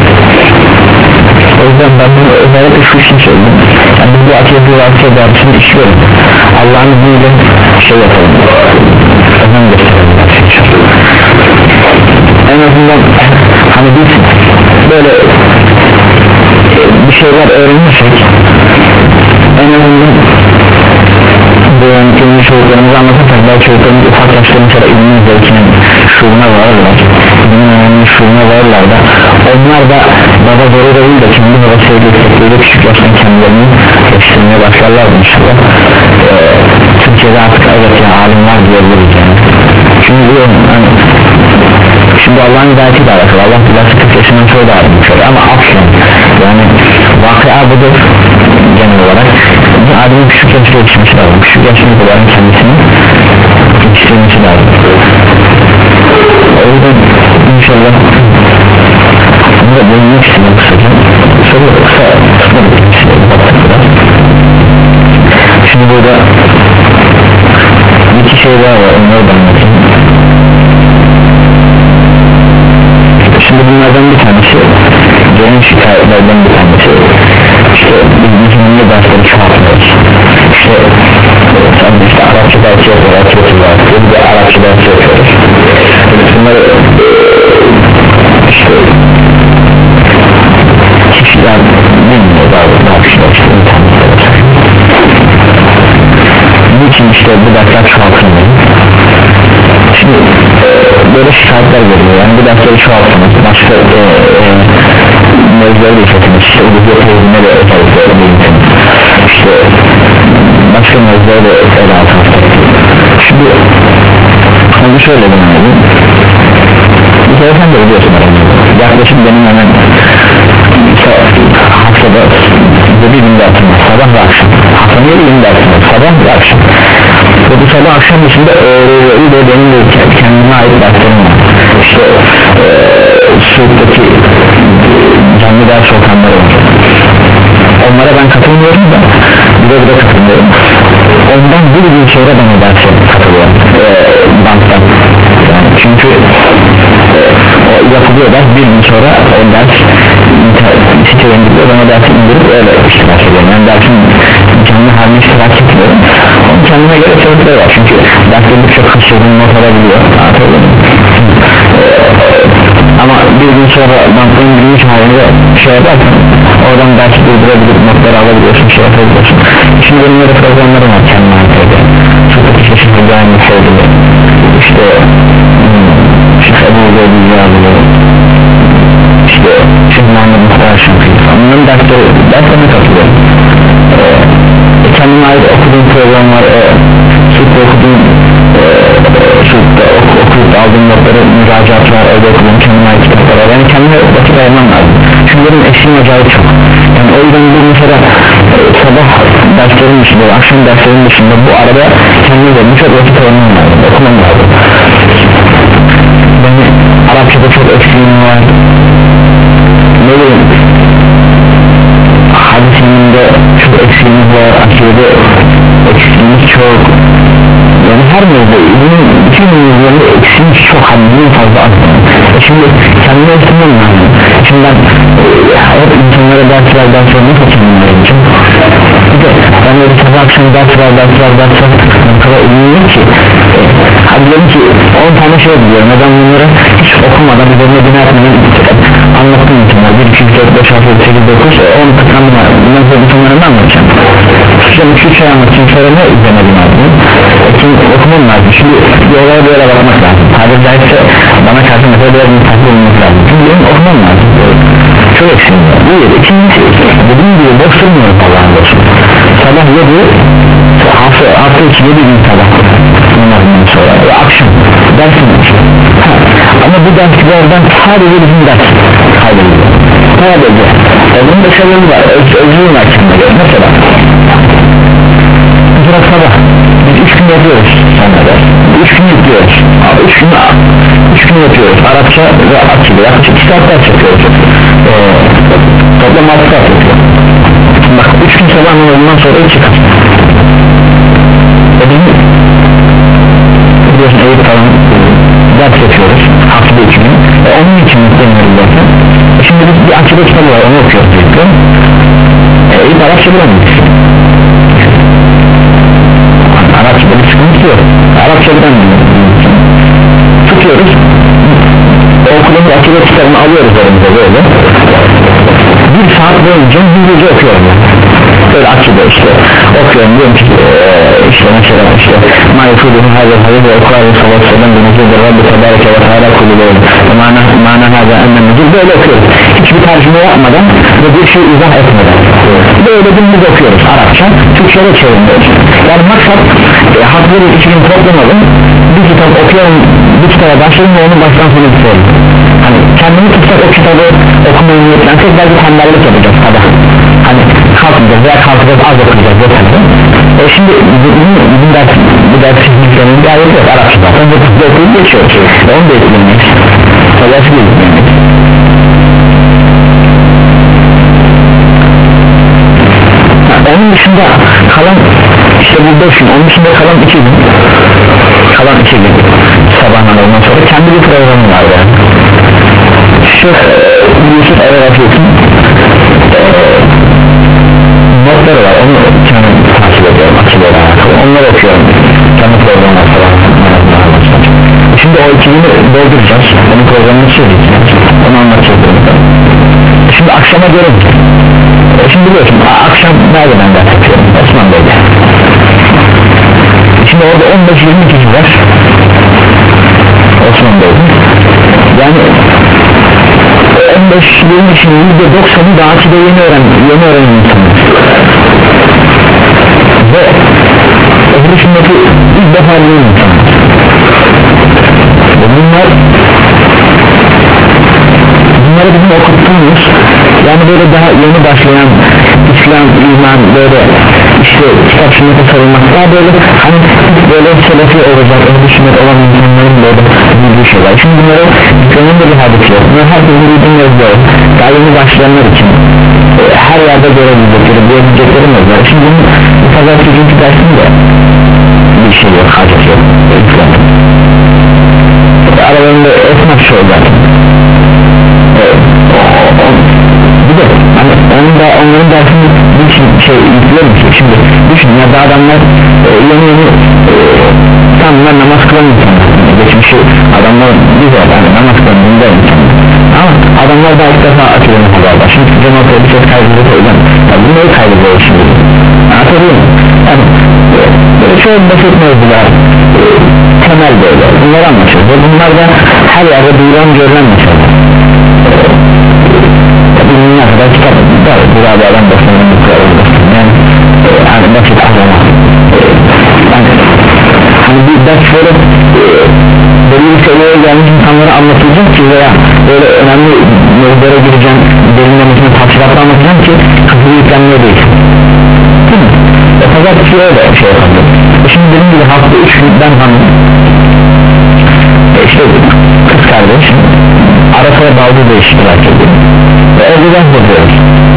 o yüzden ben bunu özellikle şu için söyledim yani bu akıllı vakti dersini işliyorum Allah'ın izniyle şey yapalım önem gösterelim en azından hani biz böyle bir şeyler öğrenirsek en azından bu yöntemini çocuklarımıza anlatırsak belki çocuklarımız ufak yaşta mesela ilmin zevkinin şuuruna varırlar ilmin önemli şuuruna varırlar da onlar da baba zoru değil de kendi babasıyla istekleri küçük yaştan kendilerini yetiştirmeye başlarlar inşallah ee, Türkiye'de artık evet ya alim var diyebiliriz yani çünkü biliyorum hani şimdi Allah'ın hidayetiyle alakalı Allah bilhassa kırk yaşından sonra da alim şöyle ama aslen yani vakıa budur genel olarak bir alimin küçük yaşta yetişmesi lazım küçük yaşta kadar kendisini yetiştirmesi lazım o yüzden inşallah bunu da bulunmak istedim kısaca soru kısa kısa bir şey şimdi burada iki şey daha var onları da anlatayım şimdi bunlardan bir tanesi genel şikayetlerden bir tanesi işte biz niye dersleri çoğaltmıyoruz işte sen işte Arapça dersi yapıyoruz Arapça yapıyoruz bir de Arapça dersi yapıyoruz bunları işte kişiler bilmiyor daha daha kişiler işte internette niçin işte bu dersler çoğaltılmıyor şimdi böyle şikayetler geliyor yani bu dersleri çoğaltılmıyor başka e, e, mevzuları da işletimiz işte uluviyet eğitimine de özellikle eğitim işte başka mevzuları da ele altında şimdi onu şöyle demeyelim bir kere sen de biliyorsun yaklaşık benim hemen haftada bir gün dersim var sabah ve akşam haftada bir gün dersim var sabah ve akşam ve bu sabah akşam dışında öğreyi de benim de kendime ait derslerim var işte e, Suud'daki canlı ders ortamları var onlara ben katılmıyorum da bir de bir de katılmıyorum ondan bir gün sonra ben o derse katılıyorum e, banktan yani çünkü e, o yapılıyor ders bir gün sonra o ders siteye indiriyor ben o dersi indirip öyle iştirak ediyorum yani dersin canlı halini iştirak etmiyorum onun kendime göre sebepleri var çünkü dersleri çok kaçırdığım not alabiliyor ama bir gün sonra banktan indirmiş halinde şey yaparsan oradan dersi durdurabilir notları alabiliyorsun şey yapabiliyorsun şimdi benim öyle programlarım var kendime ait çok işte şimdi aynı şeydi işte işte bu böyle yazılı işte şimdi anladım kadar şansıydı onların dersleri derslerine katılıyorum ee, kendime ait okuduğum program var e, sürekli okuduğum e, sürekli ok, okuyup aldığım notları müracaatlar evde okuduğum kendime ait kitaplar var yani kendime vakit ayırmam lazım çünkü benim eşim acayip çok yani o yüzden bu mesela e, sabah derslerin dışında akşam derslerin dışında bu arada kendime de çok vakit ayırmam lazım okumam lazım. Yani Arapçada çok eksiğim var, ne bileyim hadisinde çok eksiğimiz var, akide eksiğimiz çok, yani her mevzuda bütün mevzularda eksiğimiz çok, haddinden fazla az. E şimdi kendine eksiğim lazım. Şimdi ben e, hep insanlara ders ver ders ver nasıl kendime vereceğim? Bir de ben öyle sabah akşam ders ver ders ver ders ver o kadar ünlüyüm ki e, hadi diyelim ki on tane şey biliyorum, neden bunları hiç okumadan üzerine bina etmeden anlattım insanlar bir, iki, üç, dört, beş, altı, yedi, sekiz, dokuz, on tıkandım var. Bundan sonra insanlara ne anlatacağım? Tutacağım iki üç şey anlatacağım, sonra ne üzerine bina etmem? Kim okumam lazım, şimdi bir olaya böyle varmak lazım. Tabiri caizse bana karşı mesela biraz misafir olmak lazım, çünkü benim okumam lazım. Çok eksiğim var. Bu yedi, ikincisi dediğim gibi boş durmuyorum Allah'ın olsun. Sabah yedi, hafta, hafta içi yedi gün sabah namazından sonra ve akşam dersim var. Ama bu derslerden sadece bizim ders kaydediyor. Sadece e bunun da sebebi var, öz, özlüğün açısından göre mesela mesela sabah biz üç gün yapıyoruz sonra ders, üç gün yapıyoruz üç gün, üç gün yapıyoruz Arapça ve akide, yaklaşık iki saat ders yapıyoruz ee, toplam altı saat yapıyor. Bak üç gün sabah namazından sonra çıkar e bizim biliyorsun Eyüp falan ders yapıyoruz haftada iki gün e onun için mutluyum zaten. E şimdi biz bir akide kitabı var, onu okuyoruz birlikte e Eyüp Arapça bilemeyiz, Arapçada bir sıkıntı yok, Arapça bilemeyiz, tutuyoruz okulun akide kitabını alıyoruz elimize böyle bir saat boyunca hızlıca okuyorum böyle akide işte okuyorum, diyorum ki ee, işte mesela işte ma yufuduhu hazır hazır ve okuarı sallallahu aleyhi ve sellem denizlidir Rabbi tebareke ve teala kulü böyle mana mana hâzâ enden müdür, böyle okuyoruz hiçbir tercüme yapmadan ve bir şey izah etmeden böyle dümdüz okuyoruz Arapça, Türkçe'de çeviriyoruz. Yani maksat e, haftada iki gün toplamalım, bir kitap okuyalım, bir kitaba başlayalım ve onu baştan sona bitirelim. Hani kendimi tutsak o kitabı okumayı niyetlensek belki tembellik yapacağız sabah, hani kalkmayacağız veya kalkacağız az okuyacağız yeter. E şimdi bu, bu, bu ders bu ders hizmetlerinin bir ayeti yok Arapça zaten bu kızda okuyup geçiyoruz ve onu da etkilemeyiz sabahsı da etkilemeyiz. Onun dışında kalan işte bu beş gün, onun dışında kalan iki gün kalan iki gün sabah namazından sonra kendi bir programı var yani. Şeyh Yusuf Erafet'in e, notları var, onu kendim takip ediyorum akıllara alakalı, onları okuyorum kendi programı falan. Şimdi o iki günü dolduracağız, onun programını söyleyeceğiz, onu anlatacağız. Şimdi akşama gelince şimdi biliyorsun akşam nerede ben ders yapıyorum, Osman Bey'de. Şimdi orada on beş yirmi kişi var Osman Bey'de, yani on beş yirmi kişinin yüzde doksanı da akide yeni öğren yeni öğrenen insanlar ve öbür sünneti ilk defa yeni insanlar ve bunlar bunları bizim okuttuğumuz, yani böyle daha yeni başlayan İslam, iman, böyle işte kitap sünnete sarılmak, daha böyle hani böyle selefi olacak, öyle sünnet olan insanların böyle bildiği şeyler. Şimdi bunları gönlün de bir hadis yok, bunlar herkesin bildiğin yazıyor, daha yeni başlayanlar için e, her yerde görebilecekleri, görebilecekleri yazıyor. Şimdi bunun bu pazartesi günkü dersinde bir şey yok, hadis yok, aralarında esnaf şey zaten. Bir de hani onun da, onların dersini bir şey yüklerim ki şimdi düşün ya da adamlar e, yeni yeni e, tamamlar namaz kılan insanlar geçmişi adamlar güzel yani namaz kılan güzel insanlar ama adamlar da ilk defa akılını haberler şimdi cemaat bir ses kaydediyor o yüzden ya bunları kaydediyor şimdi anlatabiliyor muyum? Yani böyle çok basit mevzular e, temel böyle bunları anlatıyor ve bunlar da her yerde duyulan görülen mesela bunun kadar kitap var burada adam basının yani hani basit azama yani hani bir ders böyle belli bir seviyeye gelmiş insanlara anlatacağım ki veya böyle önemli mevzulere gireceğim derinlemesine tafsilatla anlatacağım ki kafayı yüklenmeye değil değil mi? E pazartesi öyle şey yapalım şimdi dediğim gibi hafta üç günden hanım işte kız kardeş ara sıra bazı da iştirak ediyor ve evde ders yapıyoruz.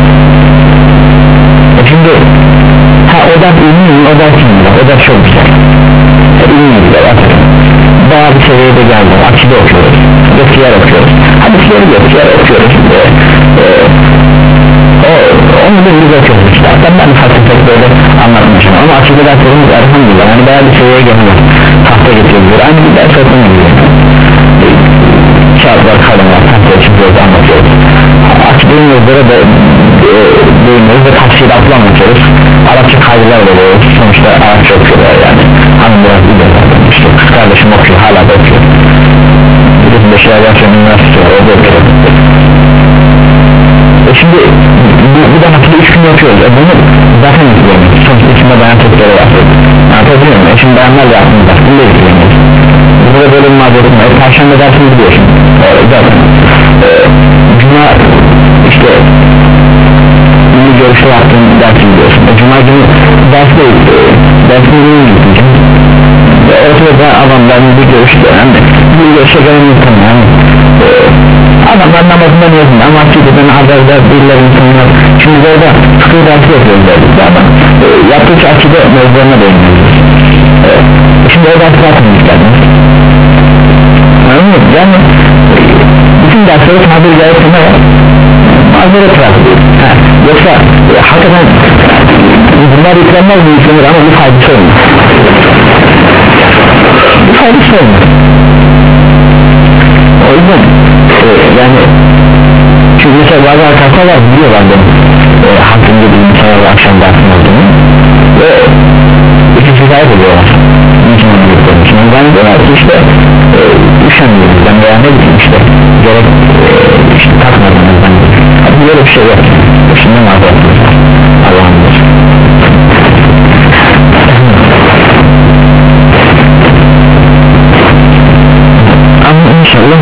E şimdi ha o ders ilmi mi o ders ilmi o ders çok güzel e, ilmi güzel atıyorum daha bir seviyede geldi akide okuyoruz ve siyar okuyoruz hadisleri de siyar okuyoruz e, e, o, onu da biz okuyoruz işte ben ben farklı tek böyle anlatmışım ama akide derslerimiz elhamdülillah yani bayağı bir seviyeye geliyor tahta getiriyor aynı bir ders okumuyor e, kağıtlar kalınlar tahta çıkıyoruz anlatıyoruz akidenin yazıları da e, değiniyoruz ve tafsilatla anlatıyoruz Arapça kaydılar veriyoruz sonuçta Arapça okuyorlar yani hanım biraz bir de işte kız kardeşim okuyor hala da okuyor bizim beşer yaşayan üniversite var orada okuyor e şimdi bu, bu da haftada üç gün yapıyoruz e bunu zaten izleyemiyoruz sonuçta içinde bayan çocukları var anlatabiliyor muyum e şimdi bayanlarla yaptığımız ders bunu da izleyemiyoruz burada böyle bir mazeretim var e, perşembe dersini biliyorsun e, zaten e, cuma işte milli görüşte yaptığım dersi biliyorsun e, cuma günü ders değil e, dersini iyi gideceğim ve ortada adamlar milli görüşte yani milli görüşe gelen insan yani e, adamlar namazından yazın ama akideden azarlar değiller insanlar şimdi orada fıkıh dersi yapıyoruz derdik ama e, yaptıkça akide mevzularına değiniyoruz e, şimdi o dersi yapmayı istedim yani bütün dersleri tabiri caizse ne var? Mazeret var yoksa e, hakikaten bunlar yüklenmez mi yüklenir ama bir faydası olmaz bir faydası olmaz o yüzden e, yani çünkü mesela bazı arkadaşlar var biliyorlar benim e, hakkında bir insanlarla akşam dersim olduğunu ve ikisi sahip oluyorlar niçin onu yüklemiş ben diyorlar ki işte e, üşenmiyoruz ben veya ne bileyim işte gerek e, işte takmadınız ben hadi böyle bir şey yok şimdi ne yapıyorsunuz Allah'ım bilir ama inşallah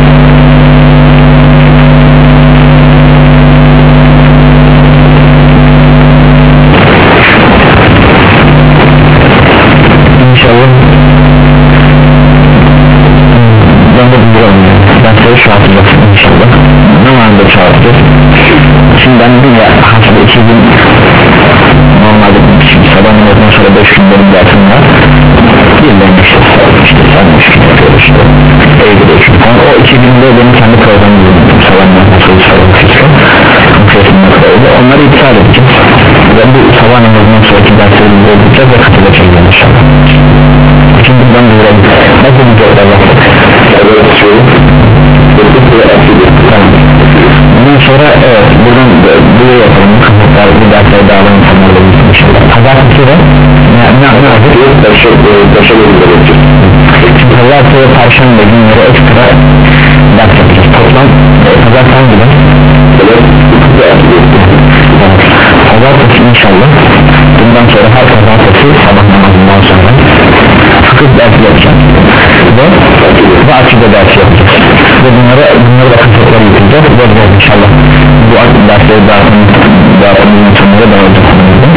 inşallah ben de biliyorum ben size şu hatırlasın inşallah ne anda çağıracağız şimdi ben dedim ya haftada iki gün normalde şimdi sabah namazından sonra beş gün benim dersim var birden işte işte sen üç gün yapıyoruz işte evde üç gün falan o iki günde benim kendi programı bulundum sabah namazından sonra onları iptal edeceğiz ve bu sabah namazından sonraki derslerimizi öldüreceğiz ve katılacağız inşallah şimdi buradan duyuralım nasıl bir görevler yaptık bundan sonra evet buradan buraya yapalım kapatlar bu dersleri dağılan insanlarla birlikte inşallah pazartesi de ne ne yaptık pazartesi ve perşembe günleri ekstra ders yapacağız toplam pazartesi gibi pazartesi inşallah bundan sonra her pazartesi sabah namazından sonra fıkıh dersi yapacağız ve ve akide dersi yapacağız ve bunlara bunları da kısıtları yıkayacağız ve inşallah bu dersleri dağıtım dağıtımın insanlara dağılacak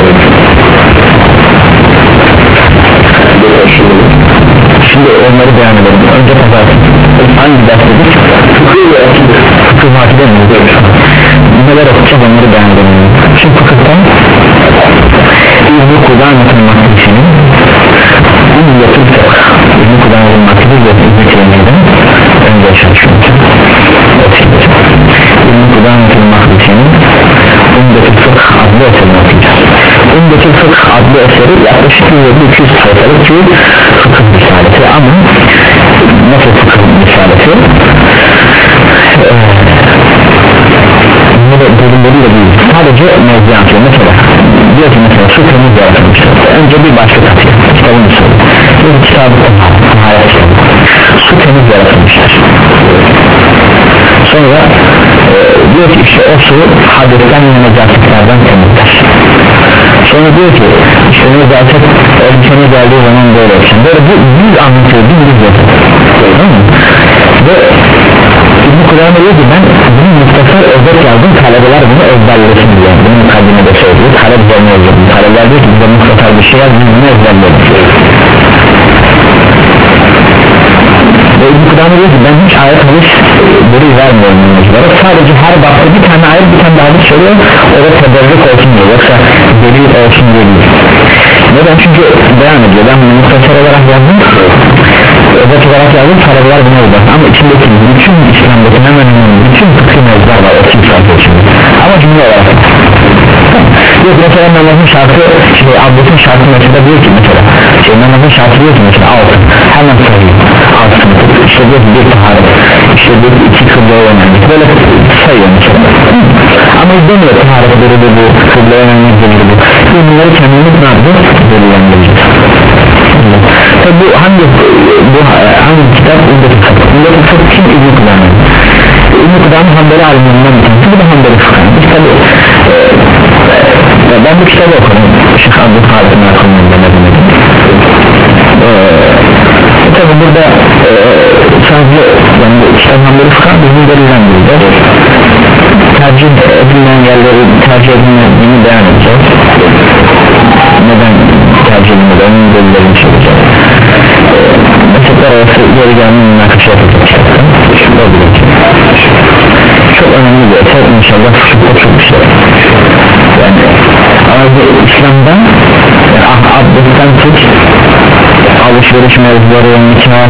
şimdi onları beyan edelim önce pazartesi hangi ders dedik? fıkıh ve akide mi? neler okuyacağız onları beyan edelim şimdi fıkıhtan İbn-i Kudamet'in maddesinin Ümmiyetül Fıkh İbn-i Kudamet'in maddesi ve İbn-i Teymiye'den önce çalışıyoruz İbn-i Kudamet'in maddesinin Ümmiyetül Fıkh adlı eserini okuyacağız Ümmiyetül Fıkh adlı eseri yaklaşık iki yüz sayfalık bir fıkıh risaleti ama nasıl fıkıh risaleti eee bölümleriyle değil sadece mevzi atıyor mesela diyor ki mesela su temiz yaratılmıştır önce bir başlık atıyor kitabın usulü bir kitabı hayat su temiz yaratılmıştır sonra e, diyor ki işte o su hadesten ve nezaketlerden temizdir sonra diyor ki işte nezaket elbisene geldiği zaman böyle olsun böyle bu yüz anlatıyor bir yüz yapıyor ve İbn-i Kur'an'a diyor ki ben bunu muhtasar özet yazdım talebeler bunu ezberlesin diye bunun kalbine de söylüyor talep üzerine yazdım talebeler diyor ki bize muhtasar bir şey yaz biz bunu ezberleyelim ve İbn-i Kudame diyor ki ben hiç ayet hadis biri vermiyorum mevzulara, sadece her bakta bir tane ayet bir tane daha hadis söylüyor, o da teberrük olsun diyor, yoksa delil olsun diye değil. Neden? Çünkü devam ediyor, ben bunu muhtasar olarak yazdım, özet olarak yazdım, talebeler buna uydu ama içindeki bütün İslam'daki hemen hemen bütün fıkhi mevzular var otuz sayfa içinde ama cümle olarak yok mesela namazın şartı şey abdestin şartı mesela diyor ki mesela şey namazın şartı diyor ki mesela altı hemen sayıyor altı işte diyor ki bir taharet işte bir iki kıbleye yönelmek böyle sayıyor mesela ama demiyor taharet böyle bu kıbleye yönelmek böyle bu bunları kendimiz ne yapıyor belirlendireceğiz. Tabi bu hangi bu hangi kitap ümmet-i fıkh ümmet-i fıkh kim İbn-i Kudame İbn-i Kudame Hanbeli alimlerinden bir tanesi bu da Hanbeli fıkh biz tabi ben bu kitabı okudum Şeyh Abdülkadir'in akımında ne demek tabi burada e, sadece yani kitap Hanbeli fıkh bizim belirlendireceğiz tercih edilen yerleri tercih edilmediğini beyan edeceğiz neden tercih edilmedi onun delillerini söyleyeceğiz meslekler arası geri gelmeyi münakaşa yapacağız çok önemli bir eser inşallah çok çok güzel yani ama İslam'dan yani abdestten tut alışveriş mevzuları nikah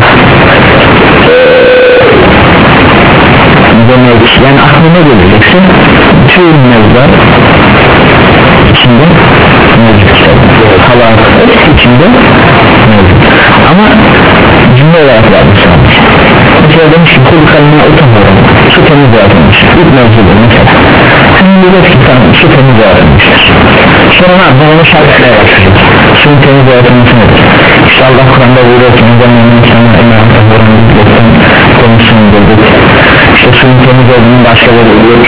demek yani aklına geleceksin tüm mevzular içinde mevcut halak içinde mevcut ama cümle olarak yapmışlar mesela demiş ki kul kalına utanmıyorum su temiz yaratılmış ilk mevzudur mesela hem bilir ki su temiz yaratılmıştır sonra ne yapalım onu şartlara başlayacak suyun temiz yaratılması nedir işte Allah Kur'an'da buyuruyor ki neden sana emanet vuran bilgilerden konuşsun dedik işte suyun temiz olduğunun başkaları oluyor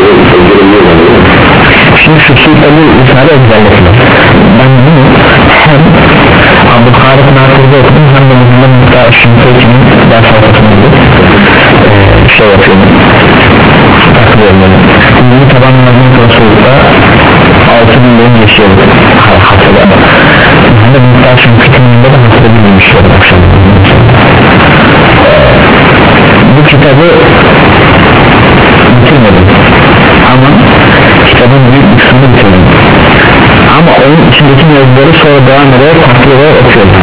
şimdi şu su temiz risale özellikler ben bunu hem Abdülkadir Nakır'da okudum hem de Muhammed Muhtar Şimşek'in ders halkasında ee, şey yapıyorum takılıyorum böyle bunu tabanlarının Resul'da altı bin benim yaşıyorum haftada Muhammed Muhtar Şimşek'in de haftada bir yaşıyorum akşam bu kitabı bitirmedim ama kitabın büyük bir kısmını bitirmedim ama onun içindeki mevzuları sonra devam ederek farklı olarak okuyorum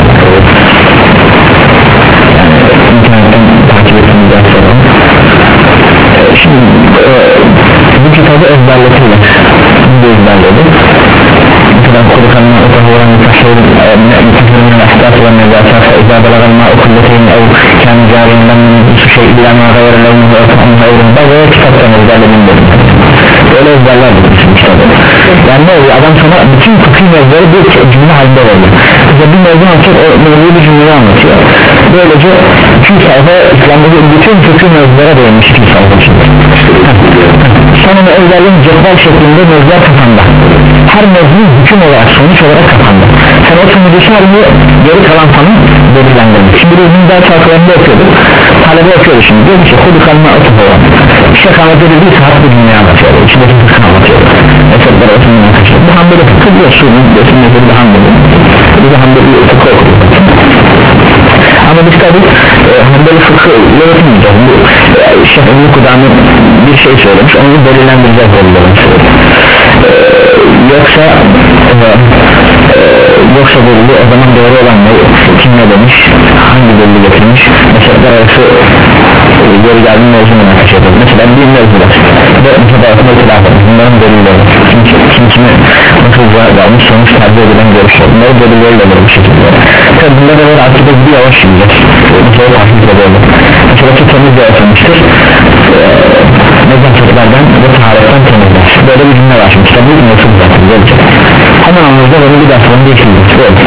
yani internetten takip ettiğimizden sonra şimdi e, bu kitabı ezberletiyle bunu da ezberledim mesela kurukanına otahuran mutahhirin mutahhirin ahdat ve mezataf izâ belaganma okulleteyn ev kendi cariyinden su şey illa ma gayr levni ve efamha evrinde ve kitaptan ezberledim dedim öyle ezberlerdik bizim kitabı yani ne oluyor adam sana bütün fıkhi mevzuları bir cümle halinde veriyor mesela bir mevzu anlatıyor o mevzuyu bir cümleyi anlatıyor böylece iki sayfa İslam'daki bütün fıkhi mevzulara değinmiş iki sayfa içinde sen onu ezberleyin cetvel şeklinde mevzular kafanda her mevzu hüküm olarak sonuç olarak kafanda sen o sonucu halini geri kalan sana belirlendirmiş şimdi bizim ders halkalarında okuyorduk talebe okuyordu şimdi diyor ki hudu kalma atıp olan işte kalmadı bir saat bir cümleyi anlatıyor içindeki fıkhı anlatıyor mesela arasında arkadaşlar bu Hanbeli fıkhı diyorsun desinleri de Hanbeli bu da Hanbeli fıkhı okuyor ama biz tabi e, Hanbeli fıkhı öğretmeyeceğiz bu e, Şeyh İbn-i Kudame bir şey söylemiş onu belirlendireceğiz e, yoksa e, e, yoksa belli o zaman doğru olan ne kim ne demiş hangi belli getirmiş mesela arası e, geri geldiğinde mevzunu arkadaşlar mesela bir mevzu var ve mesela arasında itilaf etmiş bunların belirleri kim kime nasıl varmış sonuç tercih edilen görüşler bunları belirleriyle böyle bir şekilde tabi bunları böyle artık bir yavaş yiyeceğiz mesela tahmin edelim mesela ki temiz yaratılmıştır mezatlıklardan ve taharetten temizler böyle bir cümle var şimdi kitabı nasıl zaten gelecek hemen anımızda bunu bir daha sonra geçirdik böyle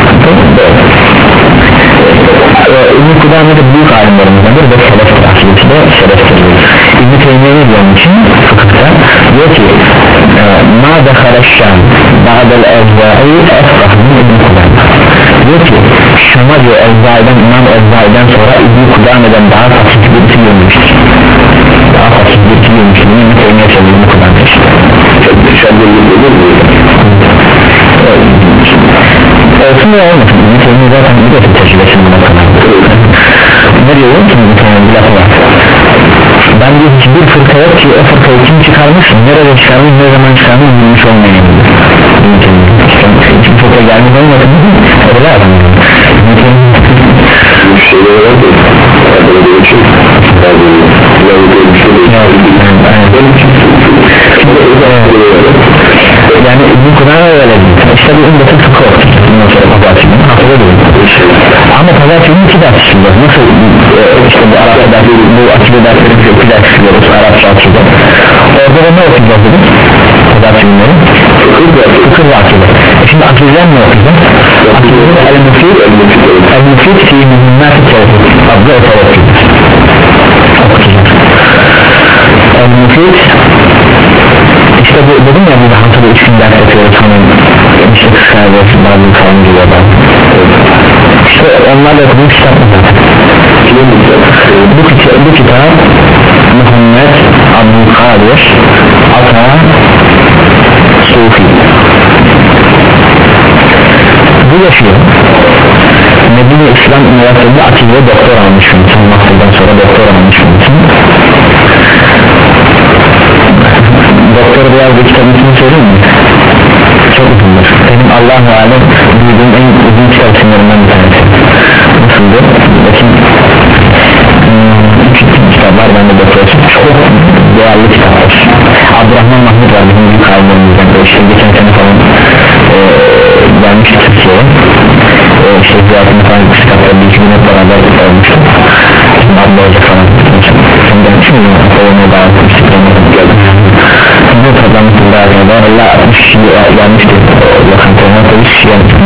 İbn-i Kudame de büyük alimlerimizdendir ve selef tahsilisi de seleftir İbn-i Teymiye'yi diyorum için fıkıhta diyor ki ma dekhareşşan ba'del evzai efrahmin İbn-i Kudame diyor ki Şam'a diyor Evzai'den İmam Evzai'den sonra İbn-i Kudame'den daha fasih birisi görmüştür daha fasih birisi görmüştür İbn-i Teymiye söylüyor İbn-i Kudame çok bir şey olur mu? olsun ya olmasın İbn-i Teymiye zaten bir de tecrübesini buna kadar ne diyor ki İbn-i bir lafı var. Ben diyor hiçbir fırka yok ki o fırkayı kim çıkarmış, nerede çıkarmış, ne zaman çıkarmış bilmiş olmayayım. Hiçbir fırka gelmiş olmasın öyle adam. Müşteriler var da adına bir için yani bu kadar öyle değil. İşte bu ümmetin fıkı olsun. Bundan sonra pazartının hafıza değil. Ama pazartının iki ders işliyoruz. Nasıl işte bu Arapça dersi, bu akide dersleri iki ders işliyoruz Arapça akide. Orada da ne okuyacağız dedik? Pazartınları fıkı ve akide. Şimdi akideden ne okuyacağız? Akideden el-mufid el-mufid fi mühimmat-ı tevhid adlı eser okuyacağız. Okuyacağız. El-mufid İşte bu dedim ya burada haftada üç gün ders yapıyoruz hanım işte kıskaydı bazı falan gibi adam işte onlarla okuduğum kitap mı bu kitap bu kitap Muhammed Abdülkadir Ata Sufi bu yaşıyor Medine İslam Üniversitesi'nde akide doktor almış mümkün master'dan sonra doktor almış mümkün doktor biraz da kitabın ismini söyleyeyim mi? Çok uzundur. Benim Allahu alem duyduğum en uzun kitap isimlerinden bir tanesi. Nasıldı? Bakın üç hmm, kitap var bende doktor için. Çok değerli kitaplar. Abdurrahman Mahmut var bizim büyük alimlerimizden. İşte geçen sene falan e, gelmişti Türkiye'ye. E, işte ziyaretini falan kitaplar bir iki gün hep beraber olmuştum. Şimdi abla olacak falan. Sen gelmiş miydin? Oğluna davet etmiştik. Bu toplamısın daha önce var Allah altmış kişi gelmişti lokantaya otuz kişi gelmişti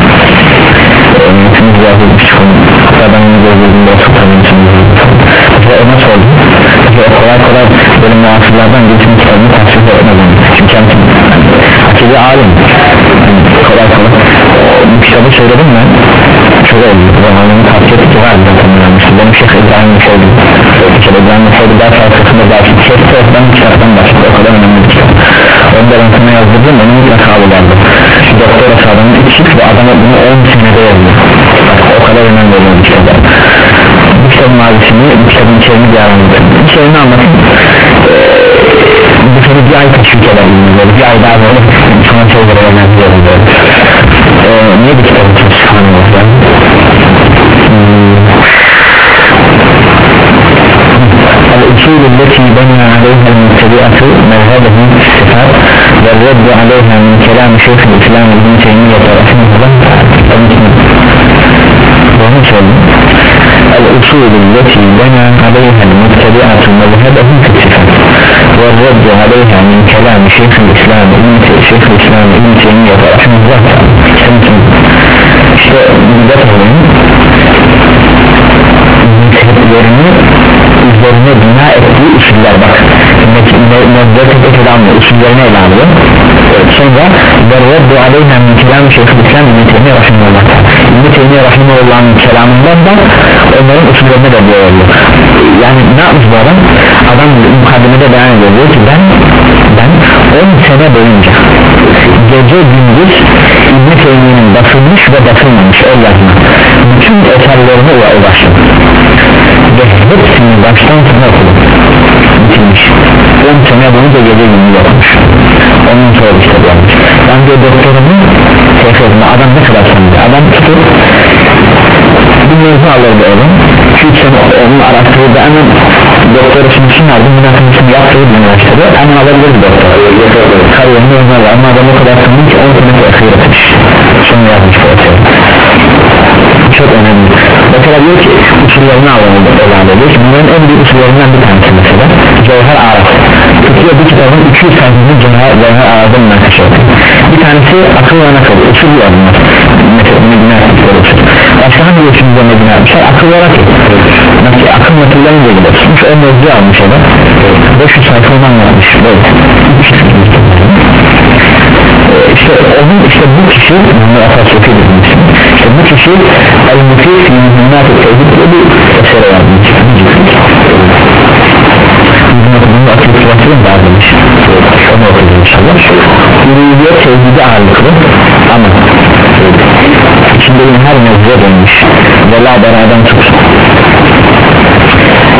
tüm ziyaret etmiştik adam gözlerinde oturtamışsınız ve o nasıl oldu? Ve o kolay kolay böyle muhasırlardan geçim kitabını tasvip etmeden çünkü kendisi akide alim kolay kolay bu kitabı söyledim ben çok oldu zamanını tavsiye etti var benim Şeyh İbrahim Nefe'ydi Şeyh İbrahim Nefe'ydi daha fazlasında daha çok kitaptan kitaptan başladı o kadar önemli bir kitap onu da ben sana yazdırdım onu mutlaka alırlardı doktora sağlamın içip bu adama bunu on senede yazdı o kadar önemli olan bir kitap bu kitabın mazisini bu kitabın içeriğini bir ara anlatayım içeriğini anlatayım ee, bu seni bir ay teşvik eder bir ay daha böyle sana şeylere önemli böyle ee, niye bir kitabın için sıkıntı var الأصول التي بنى عليها المبتدئة مذهبه في الصفات والرد عليها من كلام شيخ الإسلام ابن تيمية رحمه الله الأصول التي بنى عليها المبتدئة مذهبه في الصفات والرد عليها من كلام شيخ الإسلام ابن شيخ الإسلام ابن تيمية رحمه الله işte müddetenin mezheplerini üzerine bina ettiği usuller bak müddetet kelamı usullerine ele alıyor sonra verreddu aleyna min kelam-ı Şeyh-i İslam İbn-i Teymiye Rahimullah İbn-i Teymiye Rahimullah'ın kelamından da onların usullerine de diyor yani ne yapmış bu adam adam mukaddemede beyan ediyor diyor ki ben ben on sene boyunca gece gündüz İbn-i Teymiye'nin basılmış ve basılmamış o yazma bütün eserlerine ulaştım ve hepsini baştan sona okudum bitirmiş on sene boyunca gece gündüz yapmış onun sonra işte yapmış ben de doktorumu tefsirime adam ne kadar sandı adam tutup bir mevzu alırdı oğlum üç sene onun araştırdı hemen doktor için sunardı münakaşasını yaptığı bir üniversitede hemen alabilirdi doktor kariyerini önlerdi ama adam o kadar sandı ki on sene akıyor etmiş sonra yazmış bu eseri çok önemli mesela diyor ki usullerini alalım diyor ki bunların en büyük usullerinden bir tanesi mesela Cevher Araf tutuyor bir kitabın iki yüz sayfasını Cevher Araf'ın münakaşa yapıyor bir tanesi akıl ve nakıl usul yazmak mesela Medine usul başka hangi usulde Medine yapmışlar akıl ve nakıl nasıl akıl nakıllarınca gider tutmuş o mevzu almış adam beş yüz sayfa ondan yapmış böyle işte onun işte bu kişi bunu atasyofi dediğimiz işte bu kişi el-mufid fi mühimmat-ı tevhid diye bir esere yazmış bizim okuduğumda akıl var demiş onu okudum inşallah ürünlüğe tevhidi ağırlıklı ama içinde her mevzuya dönmüş ve la beraber tut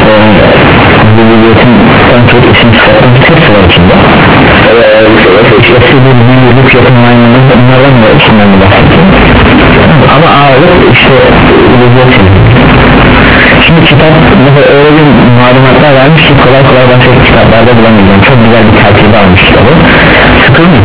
tertibi almış kitabı fıkıh mı?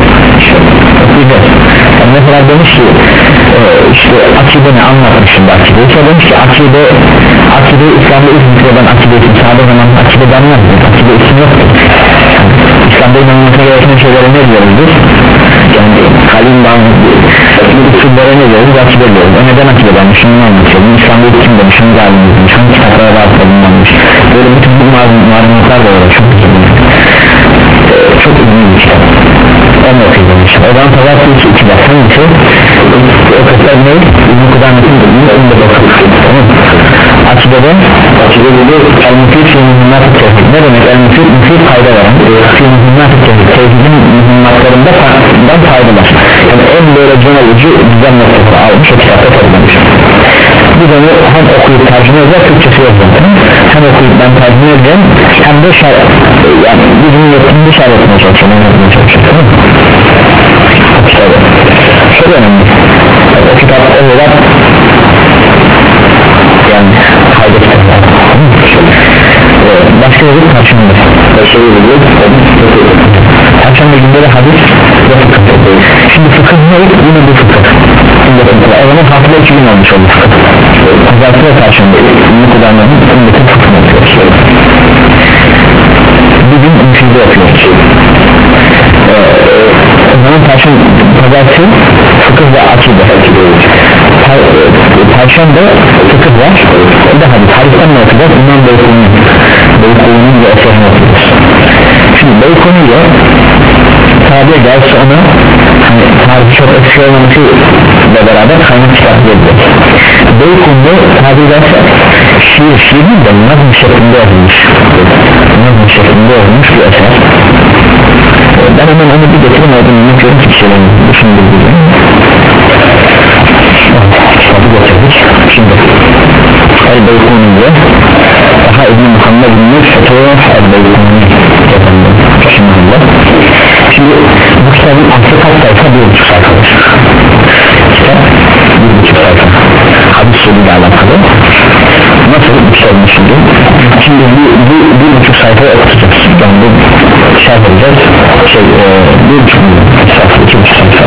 Yani mesela demiş ki e, işte akideni anlatmış şimdi akideyi sonra demiş ki akide akide İslam'da ilk zikreden akide için sağda zaman akide denmez mi? Akide isim yoktur İslam'da inanılmasına gereken şeylere ne diyoruz biz? Yani kalim bağımlı usullere ne diyoruz? Akide diyoruz o neden akide denmiş? Şunu anlatıyorum İslam'da ilk kim demiş? Şunu gelmiş? Hangi kitaplara rahatsız olunmamış? Böyle bütün bu malumlar da var çok güzel ee, çok ünlü bir kitap onu okuyacağım o zaman pazartesi iki iki bak hangisi? O kıslar ne? İbn-i Kudamet'in dediğini onu da bakıyoruz tamam akidede akidede el-müfid fi mühimmat-ı tevhid ne demek el-müfid? Müfid fayda veren fi mühimmat-ı tevhid tevhidin mühimmatlarında faydalar yani en böyle genel ucu güzel noktaları almış o kitapta toplamış biz onu hem okuyup tercüme edeceğiz Türkçesi yok zaten hem okuyup ben tercüme edeceğim hem de şer yani bizim yetimde şer etmeye çalışıyorum anlatmaya çalışıyorum tamam mı? o kitabı çok önemli o kitap o kadar yani fayda kitaplar başka bir tartışmadır Perşembe günleri hadis ve fıkıh şimdi fıkıh ne olur? Yine bu fıkıh o zaman haftada iki gün olmuş olur pazartesi ve perşembe ünlü kullanmanın ümmetin fıkhını yapıyoruz bir gün ümkünde yapıyoruz o zaman perşembe pazartesi fıkıh ve akide perşembe fıkıh var bir de hadis hadisten ne okuyacağız? İmam Beykonu'nun Beykonu'nun ve eserini okuyacağız şimdi Beykonu'ya tabiye gelse ona hani tarihi çok eski olmaması ile beraber kaynak çıkartılacak Beykonu'da tabiye gelse şiir şiir değil de nazım şeklinde yazılmış nazım şeklinde yazılmış bir eser ben hemen onu bir getireyim oradan unutuyorum ki şeylerini düşündürdüğüm kitabı getirdik şimdi El-Beykuni'ye daha İbn-i Muhammed bin Fetuh El-Beykuni yazıldı şimdi bu kitabın aslı kaç sayfa? Bir buçuk sayfadır kitap bir buçuk sayfa hadis soruyla alakalı nasıl bir kitabın şimdi şimdi bu, bu bir buçuk sayfaya okutacağız yani bu şart edeceğiz şey e, bir buçuk sayfa iki buçuk sayfa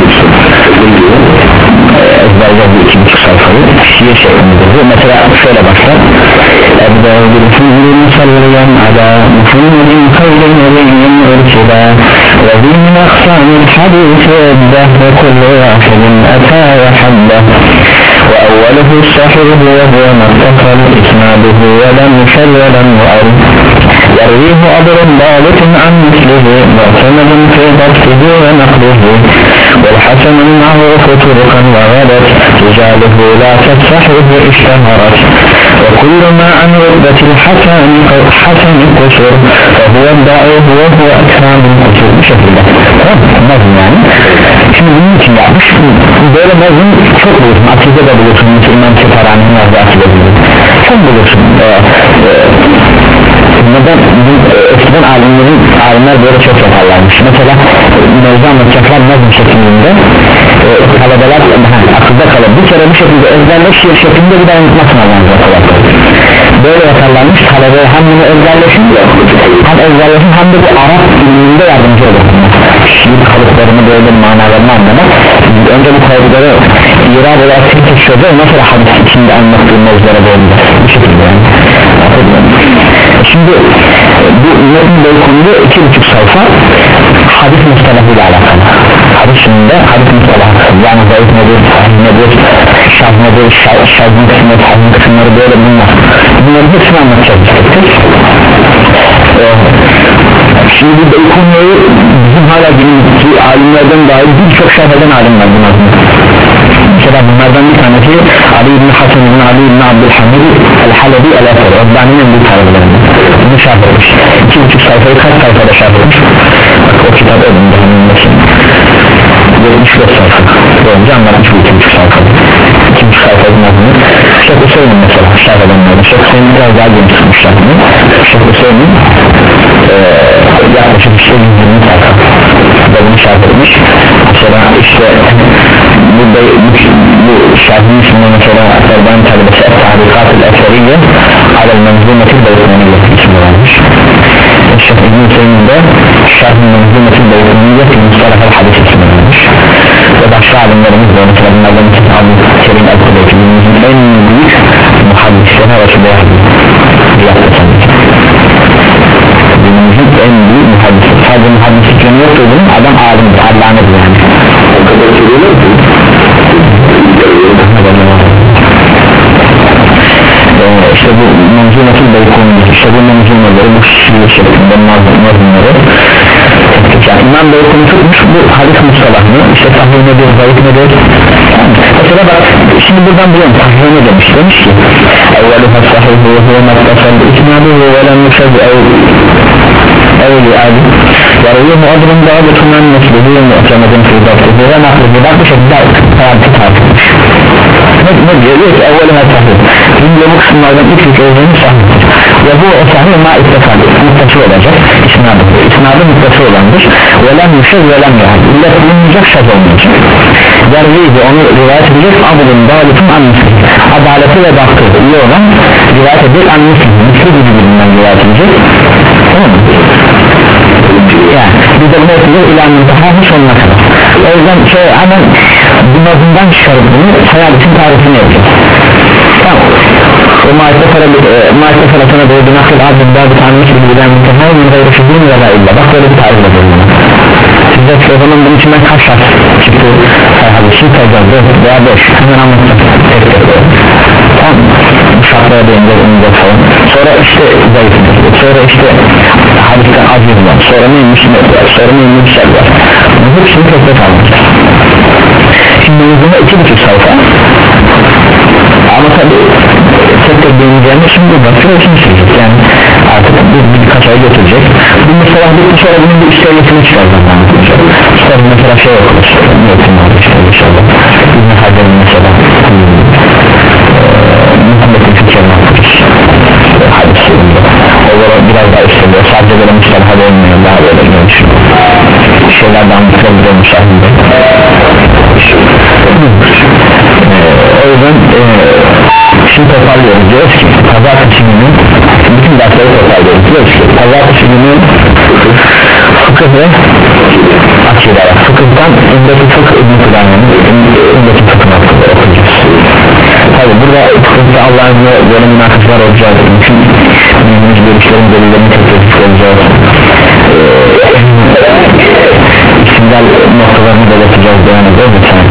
ezberler bu iki buçuk sayfayı şiir şeklindedir bu mesela şöyle başlar Ebda bir fiilin sallayan ala Muhammedin kavlin oleynin ölçüda ve bin aksanil hadisi ebda ve kullu vahidin ata ve habba ve evveluhu sahibu ve huve mantakal isnaduhu ve lem yuşel ve lem yu'al يرويه أبر ضابط عن مثله معتمد في ضبطه ونقله والحسن المعروف طرقا وغدت رجاله لا تتصحه اشتهرت وكل ما عن رتبة الحسن حسن قصر فهو الضعيف وهو أكثر من قصر بشكل nazım yani şimdi bunun için yapmış böyle nazım çok bulursun akide de bulursun Müslüman Seferani'nin yazdığı akide bulursun çok bulursun ee, e, neden bu eskiden alimlerin alimler böyle çok yaparlarmış mesela mevzu anlatacaklar nazım şeklinde e, talebeler akılda kalır bir kere bu şekilde ezberleşiyor şeklinde bir daha unutmak sınavlanacak böyle yaparlarmış talebeye hem bunu ezberleşin hem ezberleşin hem de bu Arap dilinde yardımcı olur şiir kalıplarını böyle manalarını anlamak önce bu kalıpları irab olarak tek tek çözüyor mesela hadis içinde anlattığı mevzulara böyle bu şekilde yani şimdi bu metin böyle konuda iki buçuk sayfa hadis mustalahıyla alakalı hadis sunumda hadis mustalahı yani zayıf nedir, sahih nedir, şaz nedir, şazın kısımları, sahih kısımları böyle bunlar bunların hepsini anlatacağız ee, şimdi bu Beykonu'yu bizim hala günümüzdeki alimlerden dahil birçok şerh eden alim var bunlar mesela bunlardan bir tanesi Ali ibn Hasan ibn Ali ibn Abdülhamid El-Halebi El-Efer Rabbani'nin bir taleblerinden bunu şerh etmiş iki buçuk sayfayı kaç sayfada şerh etmiş bak o kitap önünde yetmiş dört sayfa boyunca anlatmış bu iki buçuk sayfada iki buçuk sayfanın adını Şeyh Hüseyin mesela şerh edenlerden Şeyh Hüseyin biraz daha geniş tutmuşlar Şeyh Hüseyin'in ee, yaklaşık işte yüz yirmi sayfa da bunu şerh etmiş mesela işte bu, bu, bu şerhin ismini mesela Erdoğan talebesi Et-Tarikat-ül Eseriye Alel Menzumeti Beykonu'nun ismi varmış Şeyh İbn-i Teymi'de Şerh-i Menzumetin Beykun'un fi Mustalah hadis ismi vermiş ve başka alimlerimiz de mesela bunlardan için Abu Kerim El-Kuleyti günümüzün en büyük muhaddisleri arasında günümüzün en büyük muhaddisi sadece muhaddisliklerini yoktur bunun adam alimdir, allamedir yani O kadar söylüyorlar ki ee, işte bu menzumetin Beykun'un işte bu menzumeleri bu şiir şeklinde nazımları yani İmam Beykun'u tutmuş bu hadis mustalahını işte sahih nedir, zayıf nedir yani, mesela bak şimdi buradan biliyorum sahih ne demiş demiş ki evveluha sahihu ve mattasal isnaduhu ve lem yuşad evli adi yarıyuhu adrın dağıtınan mesleği muhtemedin fıydaklığı ve naklığı bak bu şekilde hayatı tartışmış ne, ne diyor diyor ki evveluha sahih şimdi bu kısımlardan ilk ilk olduğunu sahihtir ve bu o sahih ma ittifal muttası olacak isnadı isnadı muttası olandır ve lem yuşad ve lem yahad illa bulunmayacak şart olmayacak yarıyıydı onu rivayet edecek adrın dağıtın annesi adaleti ve baktı iyi olan rivayet edecek annesi mutlu gibi birinden rivayet edecek tamam mı? Yani biz de bunu yapıyoruz ilanın daha sonuna kadar o yüzden şey hemen bu nazımdan çıkarıp bunu hayal için tarifini yapacağız tamam o maaşta falasına doğru bir nakil adında bir tanrı gibi bilen mükemmel bir gayrı şüphün ve la illa bak böyle bir tarif yapıyorum sizde o zaman bunun içinden kaç şart çıktı hadisi sayacağız dört veya beş hemen anlatacağız tamam bu şartlara değineceğiz umacağız falan sonra işte zayıflıdır sonra işte hadisten aziz var sonra neymiş ne var sonra neymiş şey var bu hepsini tek tek anlatacağız şimdi uzunluğu iki buçuk sayfa ama tabi tek tek değineceğimiz şimdi burada süresini sürecek yani artık bir, birkaç ay götürecek bu mesela bitti sonra bunun bir işlevletini çıkaracağım sonra mesela şey okulur ne okulur işte inşallah İbn-i Hacer'in mesela Muhammed'in fikirlerini okuruz hadislerinde onlara biraz daha işlemiyor sadece böyle müsaade olmuyor daha böyle genç şeylerden anlatılabiliyor müsaadinde o yüzden e, şimdi toparlıyoruz diyoruz ki pazartesi günü bütün dersleri toparlıyoruz diyoruz ki pazartesi günü fıkıh ve akide var fıkıhtan ündeki fıkıh İbn-i Kudâme'nin ündeki fıkhını okuyacağız tabi burada fıkıhta Allah'ın böyle münakızlar olacak bütün bildiğimiz görüşlerin delillerini tetkik olacağız isimler noktalarını belirteceğiz beyan edeceğiz lütfen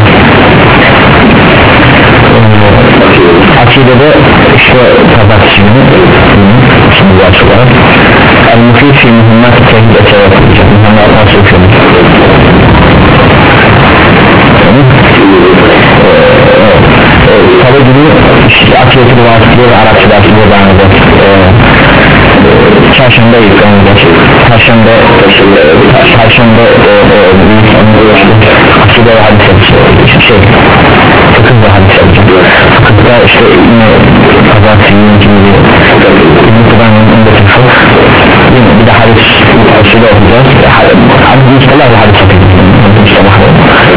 akidede işte pazartesi günü şimdi bu açılar el-mufid fi mühimmat-ı tevhid eteri okuyacak mühimmat nasıl okuyalım salı günü işte akideti vasıtları Arapça dersi devam edecek çarşamba yıkanacak perşembe perşembe akide ve hadis edecek şey fıkıh ve hadis edecek fıkıhta işte yine pazartesi gibi İbn-i Kudâme'nin öndeki fıkh bir de hadis hadisle okuyacağız hadis mustalah ve hadis okuyacağız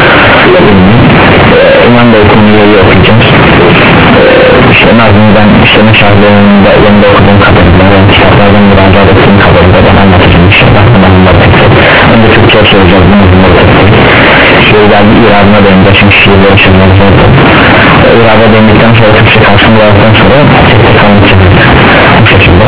İmam Beykun'u okuyacağız işte nazımdan işte meşahlarında yanında okuduğum kadarıyla yani kitaplardan müracaat ettiğim kadarıyla ben anlatacağım inşallah bunlar tek tek önce Türkçe soracağız bu nazımları tek tek şiirler bir iradına değineceğiz çünkü şiirleri şiirleri zordur irada değindikten sonra Türkçe karşımda aldıktan sonra tek tek anlatacağız bu şekilde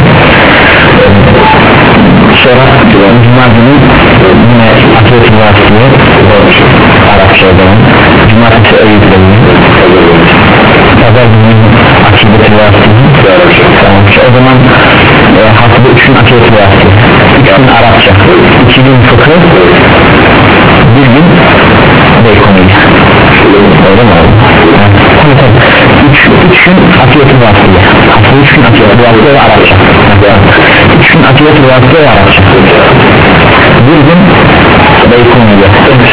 sonra Cuma günü yine Akiyet Üniversitesi'ye Arapça'ya devam Cumartesi Eyyüp'lerini Pazar günü Akiyet Üniversitesi'yi o zaman e, haftada üç gün Akiyet Üniversitesi üç gün Arapça iki gün fıkıh bir gün Beykonu'yu öyle mi oldu? Tabii tabii üç, üç gün Akiyet Üniversitesi'ye haftada üç gün Akiyet Üniversitesi'ye ve Arapça üç gün Akiyet Üniversitesi'ye ve Arapça bir gün Beykonu'yu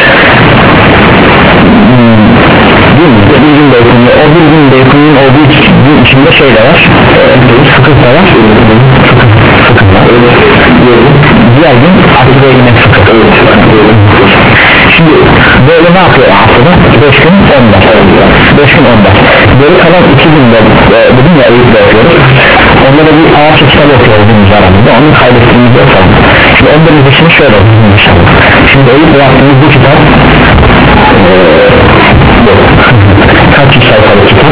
değil mi? Bir gün Beykonu'yu o bir gün Beykonu'nun olduğu gün içinde şey de var fıkıh da var fıkıh, fıkıh var diğer gün akide yine fıkıh şimdi böyle ne yapıyor haftada beş gün on ders beş gün on ders böyle kalan iki günde dedim ya Eyüp'de yapıyoruz onda da bir ağaç kitap okuyoruz biz aramızda, onu kaydettiğimizde okalım. Şimdi onda müzisini şöyle okuyalım inşallah. Şimdi eğip bıraktığımız bu kitap ee, kaç yüz sayfalı kitap.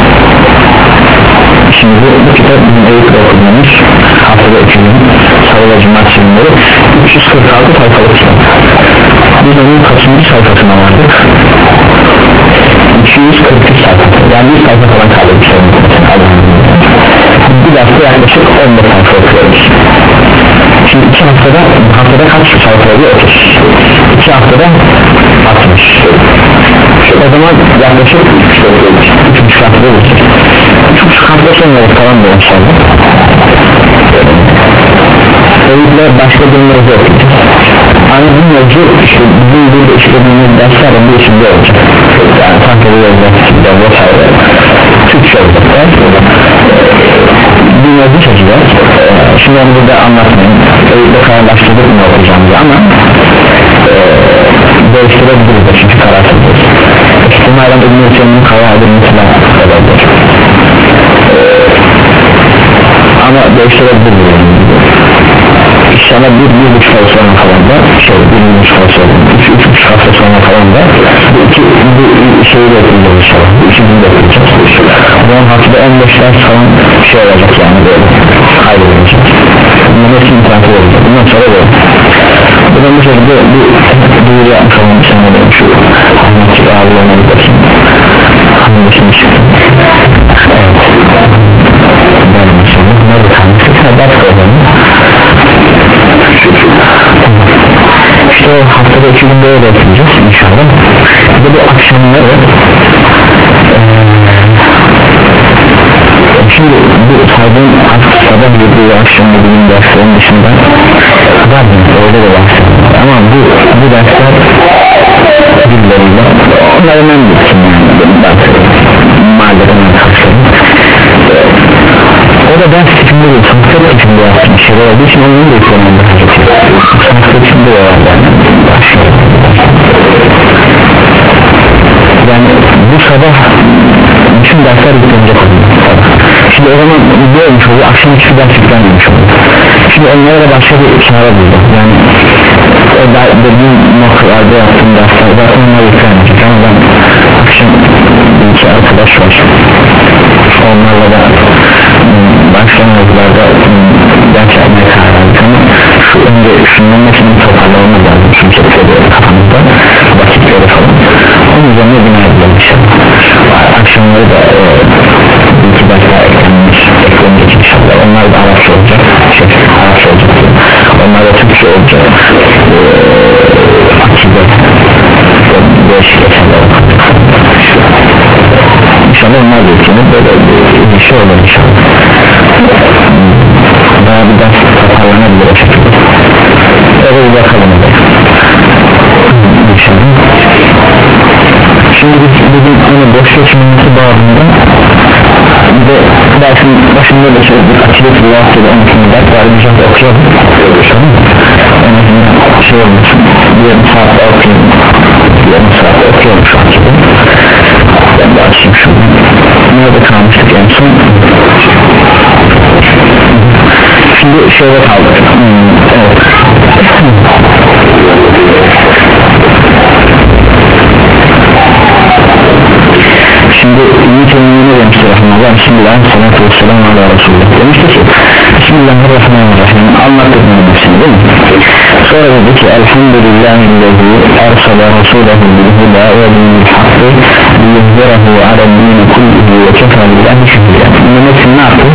Şimdi bu, bu kitap bizim eğitimde okuduğumuz haftada iki gün salı ve cumartesi günleri üç yüz kırk altı sayfalı kitap. Biz onun kaçıncı sayfasına vardık? iki yüz kırk üç sayfa, yani bir sayfa falan kaldı bir şey. Bir derste yaklaşık on beş sayfa okuyoruz. Şimdi iki haftada haftada kaç sayfa oluyor? otuz. iki haftada altmış. O zaman yaklaşık üç buçuk haftada olacak. üç buçuk hafta sonra falan da inşallah. Öyle başka durumlarda okuyacağız. Aynı bu mevzu işte bizim burada işlediğimiz derslerin bir içinde olacak. Yani tankeri yazıda vesaire Türkçe olacaklar. Bir mevzu çekeceğiz. Şimdi onu burada anlatmayayım. Öyle kararlaştırdık mı okuyacağımızı ama değiştirebiliriz çünkü kararsızız. Umarım İbn-i Hüseyin'in kavadını mesela olabilir. Ama değiştirebiliriz. İnşallah bir, bir buçuk hafta sonra falan da şey, bir, bir buçuk hafta sonra üç, üç buçuk hafta sonra falan da bu iki, bu şeyi de okuyacağız inşallah, bu iki gün de okuyacağız. Bu on haftada on beş ders falan şey olacak yani böyle kaydedilecek. Bunların hepsi internette olacak, bundan sonra böyle. Buradan bu şekilde bir duyuru yapmış olan bir sene benim şu Ahmetçi ağırlığına bir bakayım. Ahmetçi'ni çıktım. Evet. Ben mesela nerede kalmıştık? Ha, ders kazanım. İşte o haftada iki günde öyle yapacağız inşallah. Bir de bu akşamları ee, şimdi bu saydığım sabah yedi ve akşam yedi derslerin dışında var mı? Öyle de var ama bu, bu dersler dilleriyle onların en bitsin yani maalesef arkadaşlarım o da ders tipinde değil, sanatlar tipinde yaptığım bir şey olduğu için onun da ekranında hazırlıyor. Sanatlar tipinde de var yani. Yani bu sabah bütün dersler yüklenecek oluyor. Şimdi o zaman ne olmuş oluyor? Akşam hiçbir ders yüklenmemiş oluyor. Şimdi onlara da başka bir çare buldum. Yani o da dediğim noktalarda yaptığım dersler zaten onlara yüklenmeyecek ama ben akşam bir iki arkadaş var. Onlarla da başka mevzularda ders yapmaya karar verdik ama şu önce şunların hepsini toparlamamız lazım çünkü çok seviyorum kafamızda vakitleri falan onun üzerine bina ediyorum inşallah akşamları da e, bir iki ders daha eklenmiş eklenecek inşallah onlar da Arapça olacak şey, Arapça olacak onlar da Türkçe olacak e, akide değişik eserler inşallah onlar da eklenir böyle bir şey olur inşallah daha bir ders toparlanabilir o şekilde öyle bir bakalım inşallah. Şimdi biz bugün aynı boş geçmemizi bağımında bir de dersin başında da söyledik akide-i Allah'ta on ikinci ders var bir şekilde okuyalım en azından şey olmasın yarım saatte okuyalım yarım saatte okuyalım şu akide ben de açayım şunu nerede kalmıştık en son şimdi şöyle kaldık hmm, evet şimdi İbn-i Teymiye demiştir rahmanallah Bismillah salatu vesselam ala Resulullah demiştir ki Bismillahirrahmanirrahim anlattık bunu hepsini değil mi? Sonra dedi ki Elhamdülillahillezi ersala Resulahü bilhuda ve bilhakkı liyuhzirahu alel-dini kullihi ve kefa billahi şehiden bunun hepsini ne yaptı?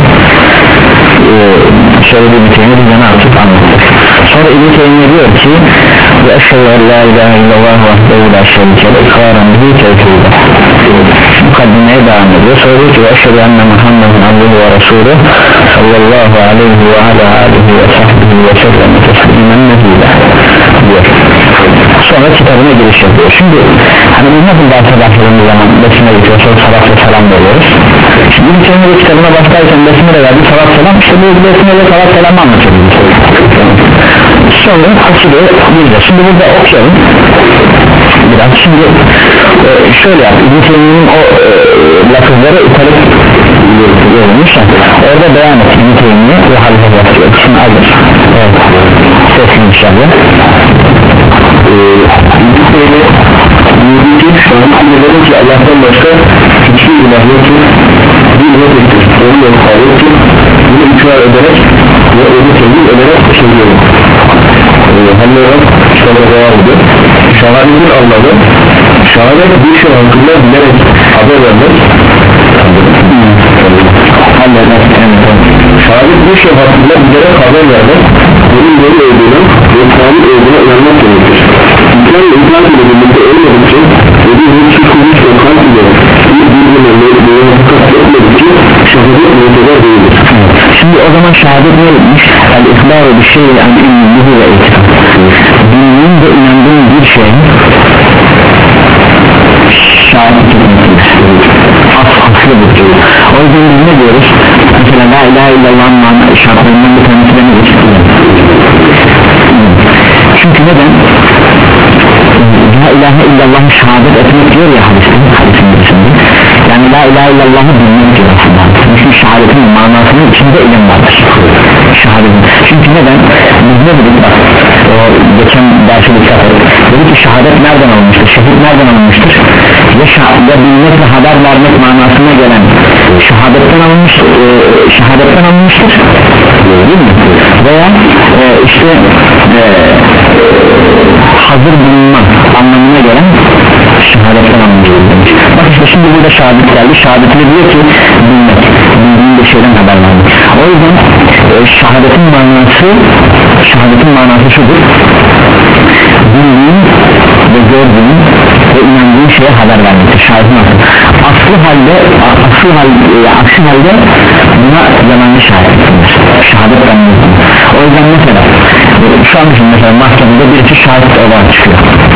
Ee, şöyle İbn-i Teymiye bize ne yaptık anlattık sonra İbn-i Teymiye diyor ki ve eşhedü en la ilahe illallah vahdehu la şerike le ikraran bihi tevhide mukaddimeye devam ediyor sonra diyor ki ve eşhedü enne Muhammedun abduhu ve resulü sallallahu aleyhi ve ala alihi ve sahbihi ve sellem teslimen nezile diyor sonra kitabına giriş yapıyor şimdi hani biz nasıl derse başladığımız zaman besime gidiyor sonra salat ve selam veriyoruz şimdi bir tane kitabına başlarken besime de verdi salat selam işte bu besime de salat selam anlatıyor sonra akide gireceğiz şimdi burada okuyalım biraz şimdi e, şöyle yap İbn-i Teymiye'nin o e, lafızları italık görülmüş ya, orada beyan ettiğim teyini ve halife yapıyor, ikisini alır. Evet, sesini inşallah. İlk teyini Nur'daki şahitlerin ki Allah'tan başka hiçbir ilah yoktur, bir ilah ettir, onun yoktur, yoktur, bunu ikrar ederek ve onu tevhid ederek söylüyorum. Hamleler şöyle devam ediyor. Şahadetin anlamı, şahadet bir şey hakkında bilerek haber vermek. Şahadet bir şey hakkında bilerek haber vermek, bunun yeri olduğuna ve sabit olduğuna inanmak demektir. İkrar ve ikrar ile birlikte olmadıkça ve bir hepsi kurmuş ve kalp ile bir birbirine mevzukat etmedikçe şahadet mevzular değildir. Şimdi o zaman şehadet neymiş? El-İhbar bir şey yani ilmihi ve itikad. Bildiğin ve inandığın bir şey şehadet etmektir. Aslı bir şey. O yüzden biz ne diyoruz? Mesela la ilahe illallah'ın şartlarından bir tanesi de nedir? Çünkü neden? La ilahe illallah'ı şehadet etmek diyor ya hadisin, hadisin içinde. Yani la ilahe illallah'ı bilmek diyor aslında. Çünkü şehadetin manasının içinde ilim vardır. Şehadetin. Çünkü neden? Biz ne dedik bak, o geçen dersi dikkat edin. Dedi ki şehadet nereden alınmıştır? Şehit nereden alınmıştır? Ya şehadet bilmek ve haber vermek manasına gelen şehadetten alınmış, e, şehadetten alınmıştır. Değil mi? Veya e, işte e, hazır bulunma anlamına gelen şehadetten alınmıştır demiş. Bak işte şimdi burada şehadet geldi. Şehadetine diyor ki bilmek, bildiğin bir şeyden haber vermek. O yüzden e, şehadetin manası şehadetin manası şudur: bildiğin ve gördüğün ve inandığın şeye haber vermektir. Şehadetin aslı. Aslı halde aslı halde, e, aksi halde buna zamanlı şehadet edilir. Şehadet vermektir. O yüzden mesela e, şu an için mesela mahkemede birisi şahit olarak çıkıyor.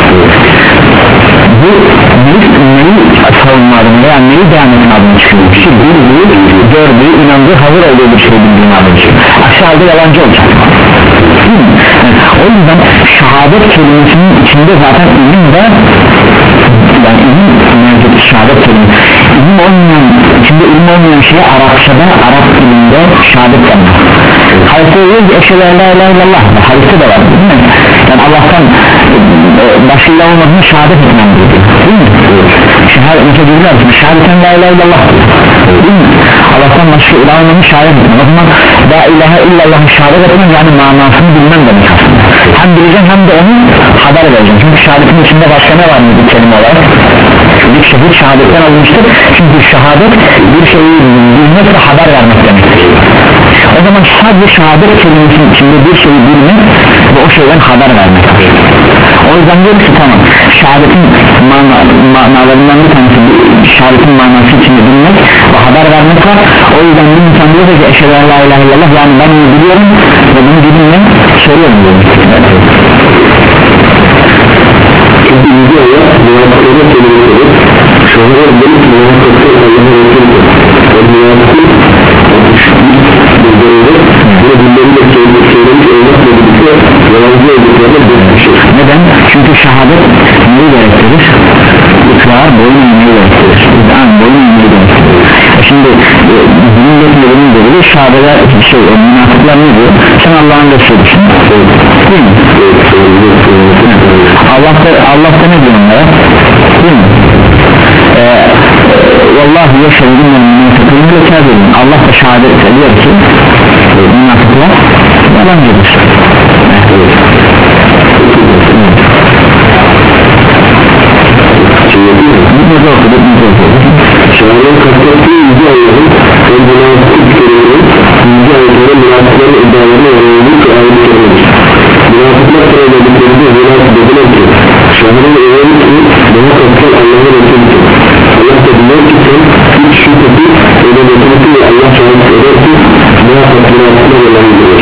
Bu neyi, neyi savunma adına veya neyi beyan etme adına çıkıyor? Kişi bildiği, gördüğü, inandığı, hazır olduğu bir şey bildiğin adına çıkıyor. Aksi halde yalancı olacak. Yani, o yüzden şehadet kelimesinin içinde zaten ilim de, yani ilim mevcut, şehadet kelimesi ilim olmayan, içinde ilim olmayan şeye Arapçada, Arap dilinde şehadet denir. Hadiste diyor ki eşhedü en la ilahe illallah, hadiste de var değil mi? Yani Allah'tan başka ilah olmadığını şehadet etmem diyor, değil mi? Şehadet, mesela diyorlar ki şehadet en la ilahe illallah, değil mi? Allah'tan başka ilah olmadığını şehadet etmem. O zaman la ilahe illallah'ı şehadet etmem, yani manasını bilmem demek aslında. Hem bileceğim hem de onu haber vereceğim. Çünkü şehadetin içinde başka ne var mı bir kelime olarak? Bir şehit şehadetten alınmıştır. Çünkü şehadet bir şeyi bilmek ve haber vermek demektir. O zaman sadece şehadet kelimesinin içinde bir şeyi bilmek ve o şeyden haber vermek. O yüzden diyor ki tamam, şehadetin mana, manalarından bir tanesi şehadetin manası içinde bilmek ve haber vermek var. O yüzden bir insan diyor ki eşhedü en la ilahe illallah, yani ben onu biliyorum ve bunu bilimle söylüyorum diyor. Çünkü ilgi olarak münafıklara kelimeleri şahane benim münafıkta Allah'a rekildir ve münafıkın bilgileri ve bunlarıyla söylemiş olmakla birlikte yalancı olduklarına dönmüştür. Neden? Çünkü şehadet neyi gerektirir? İkrar, boyun eğmeyi gerektirir. İddian, boyun eğmeyi gerektirir. E şimdi bunun bekleyenin dediği şehadeler şey, o münafıklar ne diyor? Sen Allah'ın Resulüsün, değil mi? Allah'ta, Allah'ta ne diyor onlara? Değil mi? Eee Vallahi yaşadım ben münafıklarını ve kâzirim. Allah da şehadet ediyor ki münafıklar yalancıdır. Mutlu okuduk, mutlu okuduk. Şahadet kastettiği yüce Allah'ın ve münafıklık keliminin yüce Allah'ın münafıkların iddialarına yararlılık ve ayrılıklarıdır. Münafıklar söylediklerinde münafık dediler ki şahadet eğer ki daha kapsal Allah'ın Resulü'dür. Allah da biliyor ki sen hiç şüphesiz öyle Resulü'dür ve Allah şahadet eder ki muhakkak münafıklar yalanlıdır.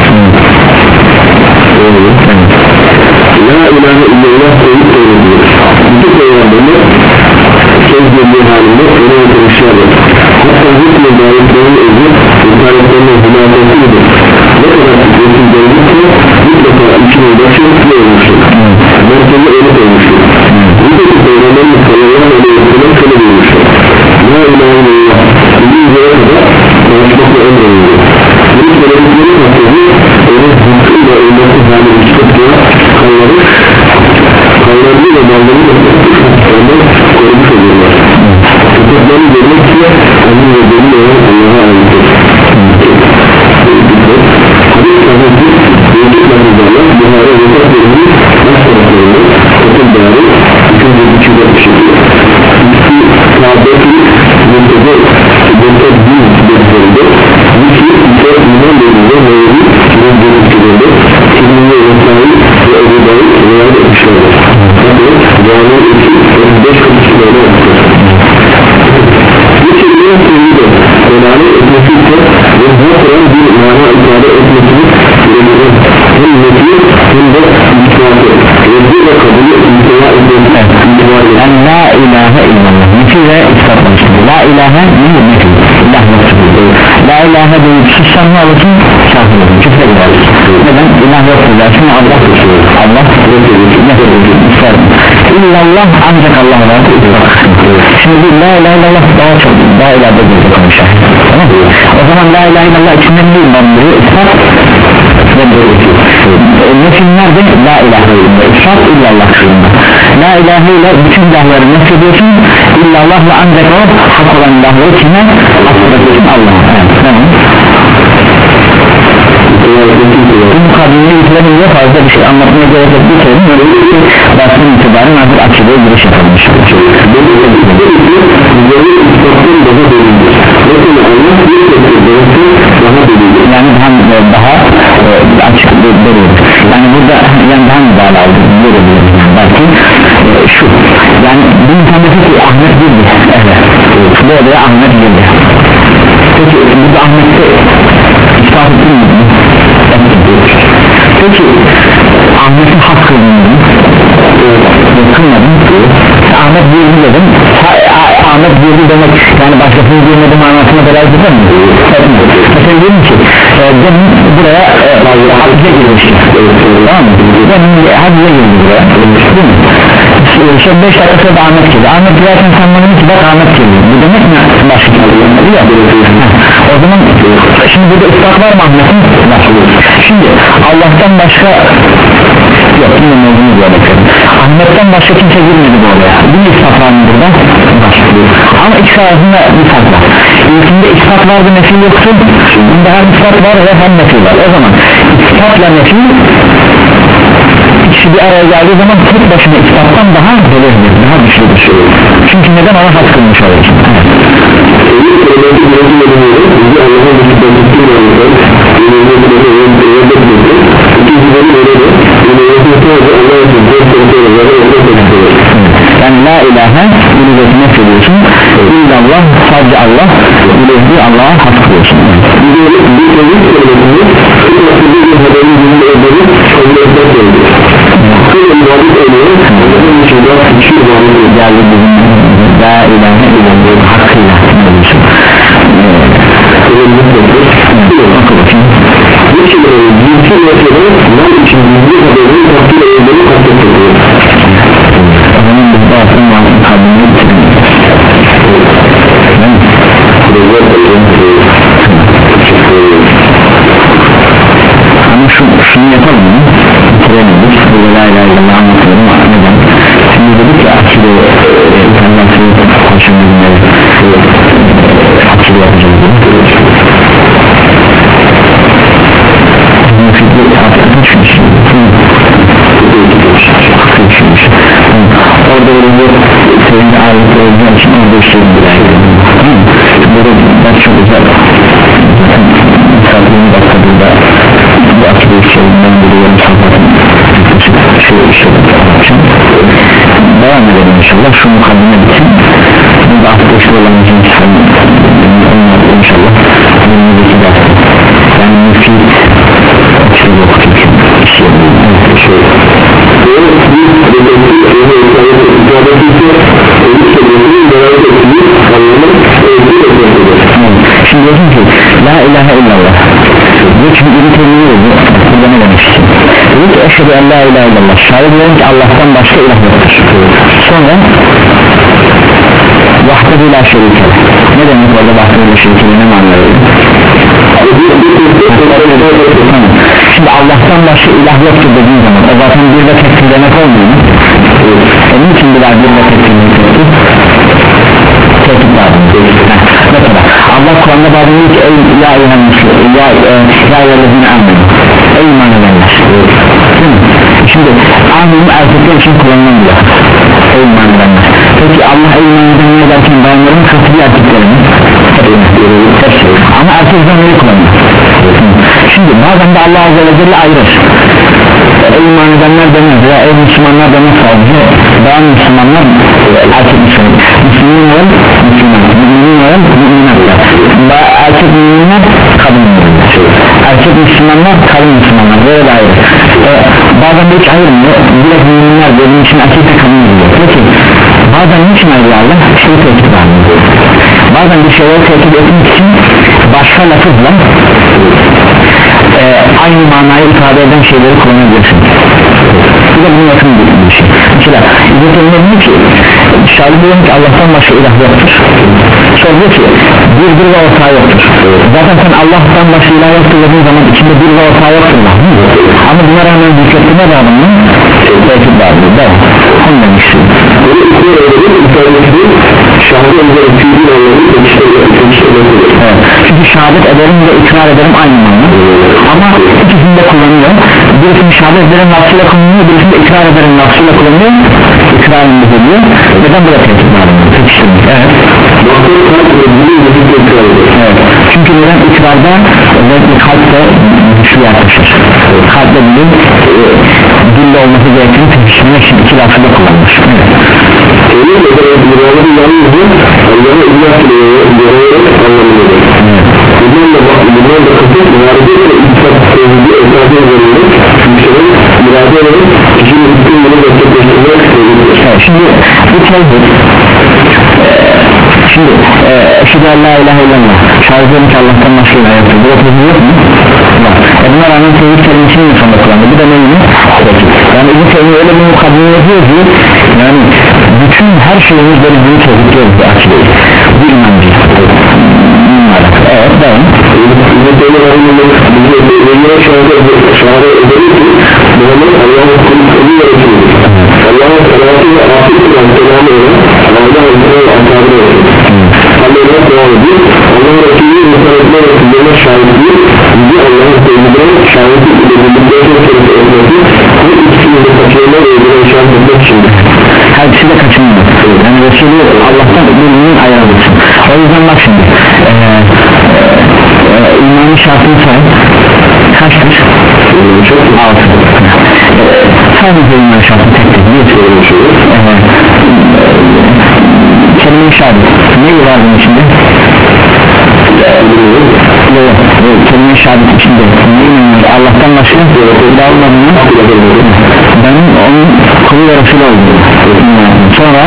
La ilahe illallah tevhid söylediğir bütün peygamberler söz birliği halinde öyle oturmuşlardır. Hatta hükmü davetlerin özü interletlerinin hümaniyeti midir? Ne kadar resim görülürse mutlaka içine başı ne olmuştur? Merkezi öyle olmuştur. Buradaki peygamberimiz sallallahu aleyhi ve sellem şöyle buyurmuştur: La ilahe illallah bildiği üzere kadar Bekir Mürtede Mürtede Mürtede Zikir ise İman Bey'inde Meyri Mürtede Kimliğe Resai ve Ebu Dağıt Riyad etmişlerdir. Tabi Cami iki otuz beş konuşmalarına yaptır. Bu kelimenin sözüyle delalet etmesi ise ve bu Kur'an bir mana ifade etmesini gerektirir. Hem nefi hem de itibarı reddi ve kabulü itibar edilmesi itibarı yani la ilahe illallah nefi ve ispatlamıştır. La ilahe nefi nefi ilah yoktur. La ilahe deyip sussan ne olursun? Şahit olursun, küfre gidersin. Neden? İlah yoktur dersin, Allah Allah illallah ancak Allah vardır. Şimdi la ilahe illallah daha çok la ilahe de konuşar. Tamam mı? O zaman la ilahe illallah içinden değil ben bunu ispat nefiller de la ilahe illallah ispat illallah kısmında. La ilahe ile bütün ilahları nefrediyorsun, illallah ve ancak o hak olan ilahları kime? Asıl Allah'a. Evet, tamam. Bu mukadimeye getirebiliyor, fazla bir şey anlatmaya gerek yok. Bir kere böyle bir şey baştan itibaren artık akideye giriş yapılmış. Yani daha daha açık veriyoruz. Yani burada yani daha müdahale aldık verebiliriz yani belki e, şu yani bir insan dedi ki Ahmet girdi, evet bu odaya Ahmet girdi. Peki burada Ahmet'te ispat edilmedi mi? Peki Ahmet'in hak kılındı mı? Kılmadı mı? Ahmet girdi dedim. Ahmet girdi demek yani başkasını girmedi manasına kadar gider mi? Mesela diyelim ki e, benim buraya e, hacca girmiştim. Tamam mı? Benim hacca girdi buraya. Değil mi? İşte beş dakika sonra Ahmet girdi. Ahmet girerken sen bana ki bak Ahmet girdi. Bu demek mi? Başka o zaman şimdi burada ıslah var mı Ahmet'in? Şimdi Allah'tan başka yok yine mevzunu diye bakıyorum. Ahmet'ten başka kimse girmedi bu olaya. Bu ıslah var mı burada? Ama ikisi arasında bir fark var. İlkinde ispat vardı nefi yoktu. Bunda hem ispat var ve hem nefi var. O zaman ispatla nefi ikisi bir araya geldiği zaman tek başına ispattan daha belirli, daha güçlüdür. Çünkü neden ona hak kılmış olur? Yani la ilahe ilahiyetine söylüyorsun, illallah sadece Allah, ilahiyeti Allah'a hak kılıyorsun. Geldi bizim la ilahe illallah hakkıyla söylüyorsun. Bakın bakayım. Bu kelimenin cinsel meseleleri mal için bildiği kadarıyla takdir edilmeyi kastettirir. Onun burada aslında malın kalbini bitirir. Ama şu, şunu yapalım mı? Bitiremedik. Burada la ilahe illallah anlatalım. Neden? Şimdi dedik ya akide insanlar hoşuma günleri akide yapacağız diye. Orada öyle senin de ayrıca olacağı için orada işlerim bir ayrı. Burada ben çok güzel misafirin dakikada bu akide işlerinden buluyorum sanatın şey işlerim için devam edelim inşallah şu mukaddime bitsin burada arkadaşlar olan cins onlar inşallah önümüzdeki dersi yani müfid şey yok çünkü işlerim şey şimdi diyorsun ki la ilahe illallah bu çünkü bir kelime oldu burada ne demek istiyor diyor ki eşhedü en la ilahe illallah şahit ediyorum ki Allah'tan başka ilah yoktur sonra vahdehu la şerike ne demek orada vahdehu la şerike ne manada şimdi Allah'tan başka ilah yoktur dediğin zaman o zaten bir ve tektir demek olmuyor mu? Onun için bir daha bir ve tektir demek tehdit lazım. Mesela Allah Kur'an'da bazı diyor ki ey ya eyyühen müslüman ya eyyühellezine amin ey iman edenler. Şimdi aminim erkekler için kullanılan diyor ey iman edenler. Peki Allah ey iman edenler derken bayanların Allah Azze ve Celle ayırır. Ey iman edenler demez ya ey Müslümanlar demez sadece. Ben Müslümanlar erkek Müslüman, Müslüman olan Müslüman, Müslüman olan Müslüman. Erkek Müslümanlar, kadın Müslümanlar. Erkek Müslümanlar, kadın Müslümanlar. Böyle de ayrı. Ee, bazen de hiç ayrılmıyor. Direkt Müslümanlar benim için erkek de kadın diyor. Peki bazen niçin ayrılarlar? Şunu tehdit var. Bazen bir şeyleri tehdit etmek için başka lafızla e, aynı manayı ifade eden şeyleri kullanabilirsin. Bu da bunun yakın bir şey. Mesela İzzet'in diyor ki şahit diyor ki Allah'tan başka ilah yoktur. Sonra diyor ki bir bir ve ortağı yoktur. Zaten sen Allah'tan başka ilah yoktur dediğin zaman içinde bir ve ortağı yoktur. Ama buna rağmen büyükletme de adamın tehdit vardır. Devam. Onu demiştim. Şahit ederim fiilin anlamı evet. Çünkü şehadet ederim ve ikrar ederim aynı manada. Ama ikisini de kullanıyor. Birisini şehadet ederim lafzıyla kullanıyor, birisini de ikrar ederim lafzıyla kullanıyor. İkrarını da ediyor. Neden burada tehdit var? Pekiştirmiş. Evet. Evet. Çünkü neden ikrarda özellikle kalpte güçlü yaklaşır. Kalpte bilir e, dille olması gerektiğini pekiştirmek için iki lafı da kullanmış. Evet. Emin ederek müraları yalnızca Allah'a ilah diye anlamındadır. Bundan da kasıt müradı ve İslam sevgili esası üzerinde müşterek müradı ederek kişinin bütün bunu gerçekleştirmek sevgilir. Şimdi bu tevhid şimdi eşhedü en la ilahe illallah şahit ediyorum ki Allah'tan başka ilah yoktur. Bu tevhid yok mu? Var. E buna rağmen tevhid kelimesini mi sonunda kullandı? Bu da neyini? Yani bu tevhid öyle bir mukaddime yapıyor ki yani bütün her şeyimiz böyle bir tevhid diyoruz bir akideyi. Bu inancı. Evet devam. İzzet öyle varımlılık bize şahane ederiz ki Muhammed Allah'ın kulü ve Resulüdür. Allah'ın salatı ve afiyet olan selamı olan Allah'ın Allah'ın ashabına verir. Allah'ın devam ediyor. Allah'ın Resulü muhabbetine ve kullarına şahitliği bizi Allah'ın sevgilerine şahitlik ile birlikte çok kere etmesi bu ikisini de kaçırma ve ödülen şahit etmek içindir. Her ikisi de kaçınmıyor. Yani Resulü Allah'tan birinin ayarlısı. O yüzden bak şimdi ee, e, imanın şartını say kaçtır? Çok altı. Sadece imanın şartını tek tek bir kelime-i şehadet neyi var bunun içinde? Kelime-i şehadet içinde Allah'tan başka ilah olmadığını benim onun kulu ve Resulü olduğunu sonra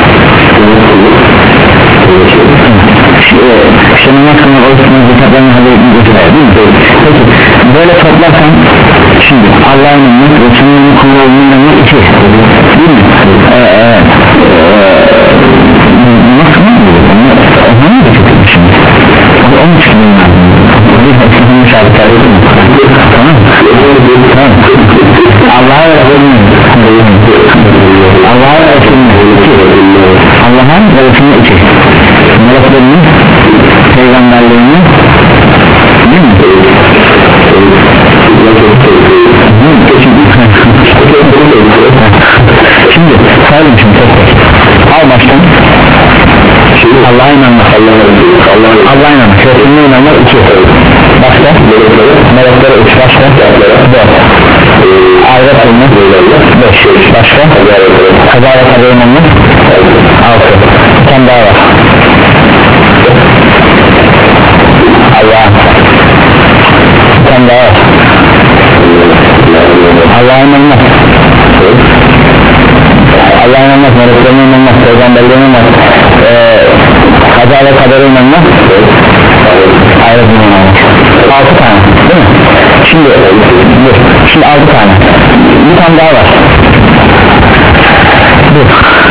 işte namaz kılmak oluşturmak zekatlarını hazırlıkını götürüyor değil mi? Peki böyle toplarsan şimdi Allah'a inanmak Resulü'nün kulu olduğunu inanmak iki değil mi? Eee eee nasıl mı? Onu mu götürüyor şimdi? Onun için inanmak bir hepsinin şartları değil mi? Tamam tamam Allah'a ve Resulü'nün Allah'a ve Resulü'nün Allah'a ve Resulü'nün iki meleklerinin peygamberlerinin değil mi? Şimdi sayalım şimdi tek tek al baştan Allah'a inanmak Allah'a inanmak Resulü'ne inanmak iki başka meleklere üç başka dört ahiret inanmak beş başka kaza ve kader inanmak altı bir tane daha var Allah bir tane daha var Allah'a inanmak Allah'a inanmak meleklerine inanmak peygamberlerine inanmak ee, kaza ve kadere inanmak ahiret inanmak altı tane değil mi? Şimdi dur şimdi altı tane bir tane daha var dur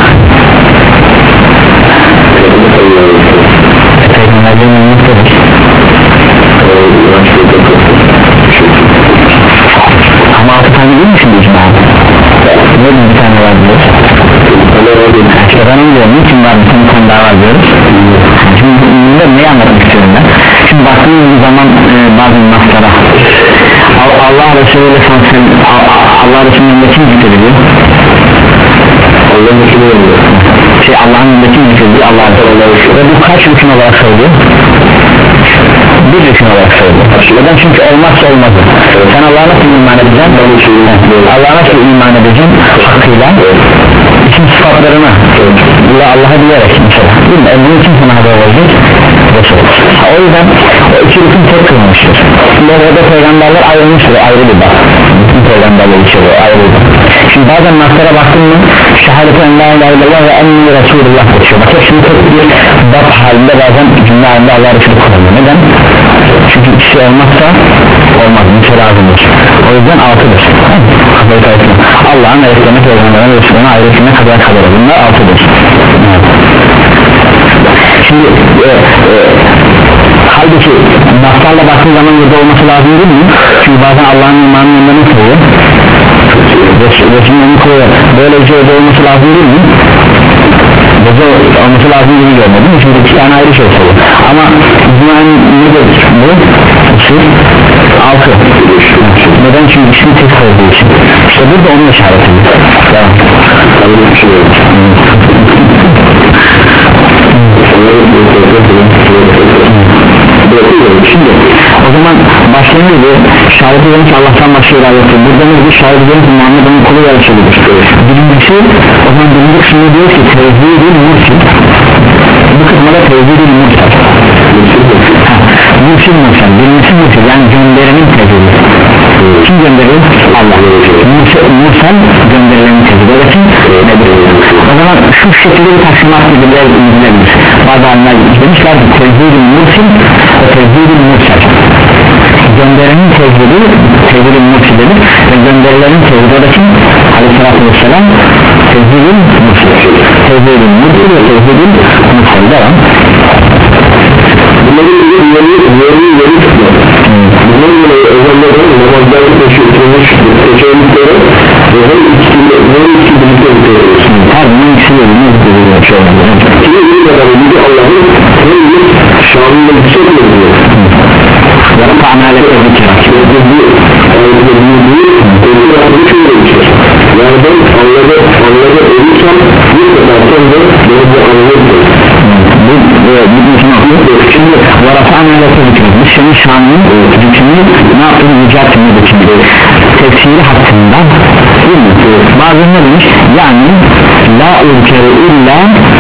peygamberlerine inanmak dedik ama altı tane değil mi şimdi icma? Ne bir tane var diyoruz? İşte ben onu diyorum niçin var bir tane daha var diyoruz? Şimdi bunları neyi anlatmak istiyorum ben? Şimdi baktığımız zaman e, bazı naslara Allah Resulü ile sanatın Allah Resulü'nün önünde kim zikrediliyor? Allah'ın Resulü'nün önünde şey Allah'ın önünde kim zikrediliyor? Allah Resulü ve bu kaç rükün olarak söylüyor? Bir rükün olarak söylüyor neden? Çünkü olmazsa olmazı sen ben Allah'a nasıl iman edeceğim? Allah'a nasıl iman edeceğim? Hakkıyla isim sıfatlarına Allah'a diyerek mesela bunun için sana haber olacak. O yüzden o iki rükün tek kılmıştır. Şimdi orada peygamberler ayrılmıştır, ayrı bir bak. Bütün peygamberler içeriyor, ayrı bir bak. Şimdi bazen naslara baktın mı şehadeti en la ilahe illallah ve enni Resulullah geçiyor. Bak hepsini tek bir bak halinde bazen cümle halinde Allah Resulü kullanıyor. Neden? Çünkü ikisi olmazsa olmaz, bir lazımdır. O yüzden altıdır. Allah'ın ayetlerine, peygamberine, Resulüne ayrıcına kadar kadar bunlar altıdır. Şimdi e, e, halbuki naslarla baktığın zaman burada olması lazım değil mi? Çünkü bazen Allah'ın imanının yanına koyuyor Resulünün koyuyor, böylece orada olması lazım değil mi? Burada olması lazım gibi görmüyor değil mi? Çünkü iki tane ayrı şey söylüyor. Ama imanın nedir bu? Siz altı. Neden? Çünkü ismi tek olduğu için. İşte burada onun işareti. Devam. Şimdi o zaman başlanırdı şahit edelim ki Allah'tan başka ilah yoktur. Burada ne bir şahit edelim ki Muhammed'in kulu ve Resulüdür. Birincisi o zaman birinci kısmı diyor ki tevhid-i mursil. Bu kısmada tevhid-i mursal mursil mursal birincisi mursil yani gönderenin tevhidi. Kim gönderiyor? Allah. Mursal gönderilenin tevhidi. O da kim? O zaman şu şekilde bir taksimat bilgiler ilgilenir. Bazı alimler demişler ki tevhid-i mursil ve tevhid-i mursal. Gönderenin tevhidi tevhid-i mursildir ve gönderilenin tevhidi o da kim? Aleyhisselatü vesselam tevhid-i mursil. Tevhid-i mursil ve tevhid-i mursal. Devam. Bunların bir yeri yeri yeri tutmadı. Bunların böyle özellikle namazları teşekkürmüş teşekkürleri ve her ikisinde her ikisi birlikte bitiriyoruz. Her bunun ikisiyle birlikte bitiriyoruz. Kimi bir kadar bir Allah'ın her bir şanında yüksek mi diyor? Yarıp amelete bitirir. Bu bu ayette büyüdüğü ödül hakkı şöyle geçer. Yani ben Allah'ı Allah'ı ölürsem bir kadar sonra beni bu anlayabilir. Bu bir için okuyor. Şimdi yarıp amelete bitirir. Biz senin şanını bütünü ne yaptığını yüceltmeyi bitirir. Tefsiri hakkında değil mi? Bazen ne demiş? Yani la ülkeri illa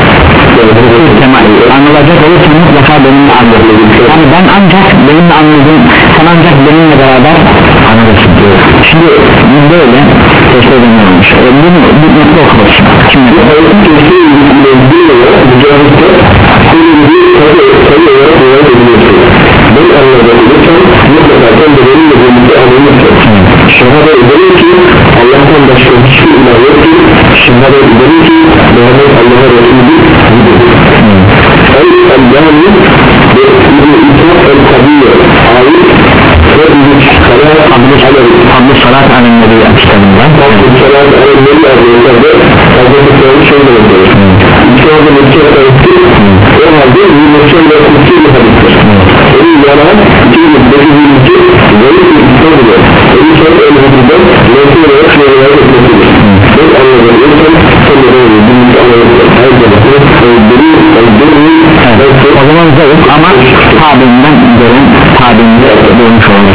anılacak olursa mutlaka benimle anlayabilir. Yani ben ancak benimle anladım, sen ancak benimle beraber anlarsın diyor. Şimdi böyle teşekkür edilmiş. Bunu bir nokta okuruz. Şimdi bu ayetin teşekkür edildiği olarak mücahitte senin bir tabi tabi olarak olarak ediliyorsun. Ben anlayabilirsem mutlaka sen de benimle birlikte anlayabilirsin. Şehade edelim ki Allah'tan başka hiçbir ilah yoktur. Şehade edelim ki Muhammed Allah'a Resulü'dür. El-Allah'ın ve İbn-i İsraf el-Kabiyye ait ve İbn-i Salat Abdü Salat Alemleri kitabından Abdü Salat Alemleri adresinde Hazreti Sa'yı şöyle yapıyor. İçeride Mekke'ye kayıttı. O halde bir Mekke'ye kutsi bir hadistir. Onun yalan iki bin dokuz yüz iki zayıf bir İslam ile Ebu Sa'yı el-Hadis'de Mekke'ye olarak şöyle etmesidir. Ben anlayabilirsem sen de böyle birlikte anlayabilirsin. Her zaman öldürü, öldürü o zaman zayıf ama tabiinden görün tabiinde bulmuş olmuş.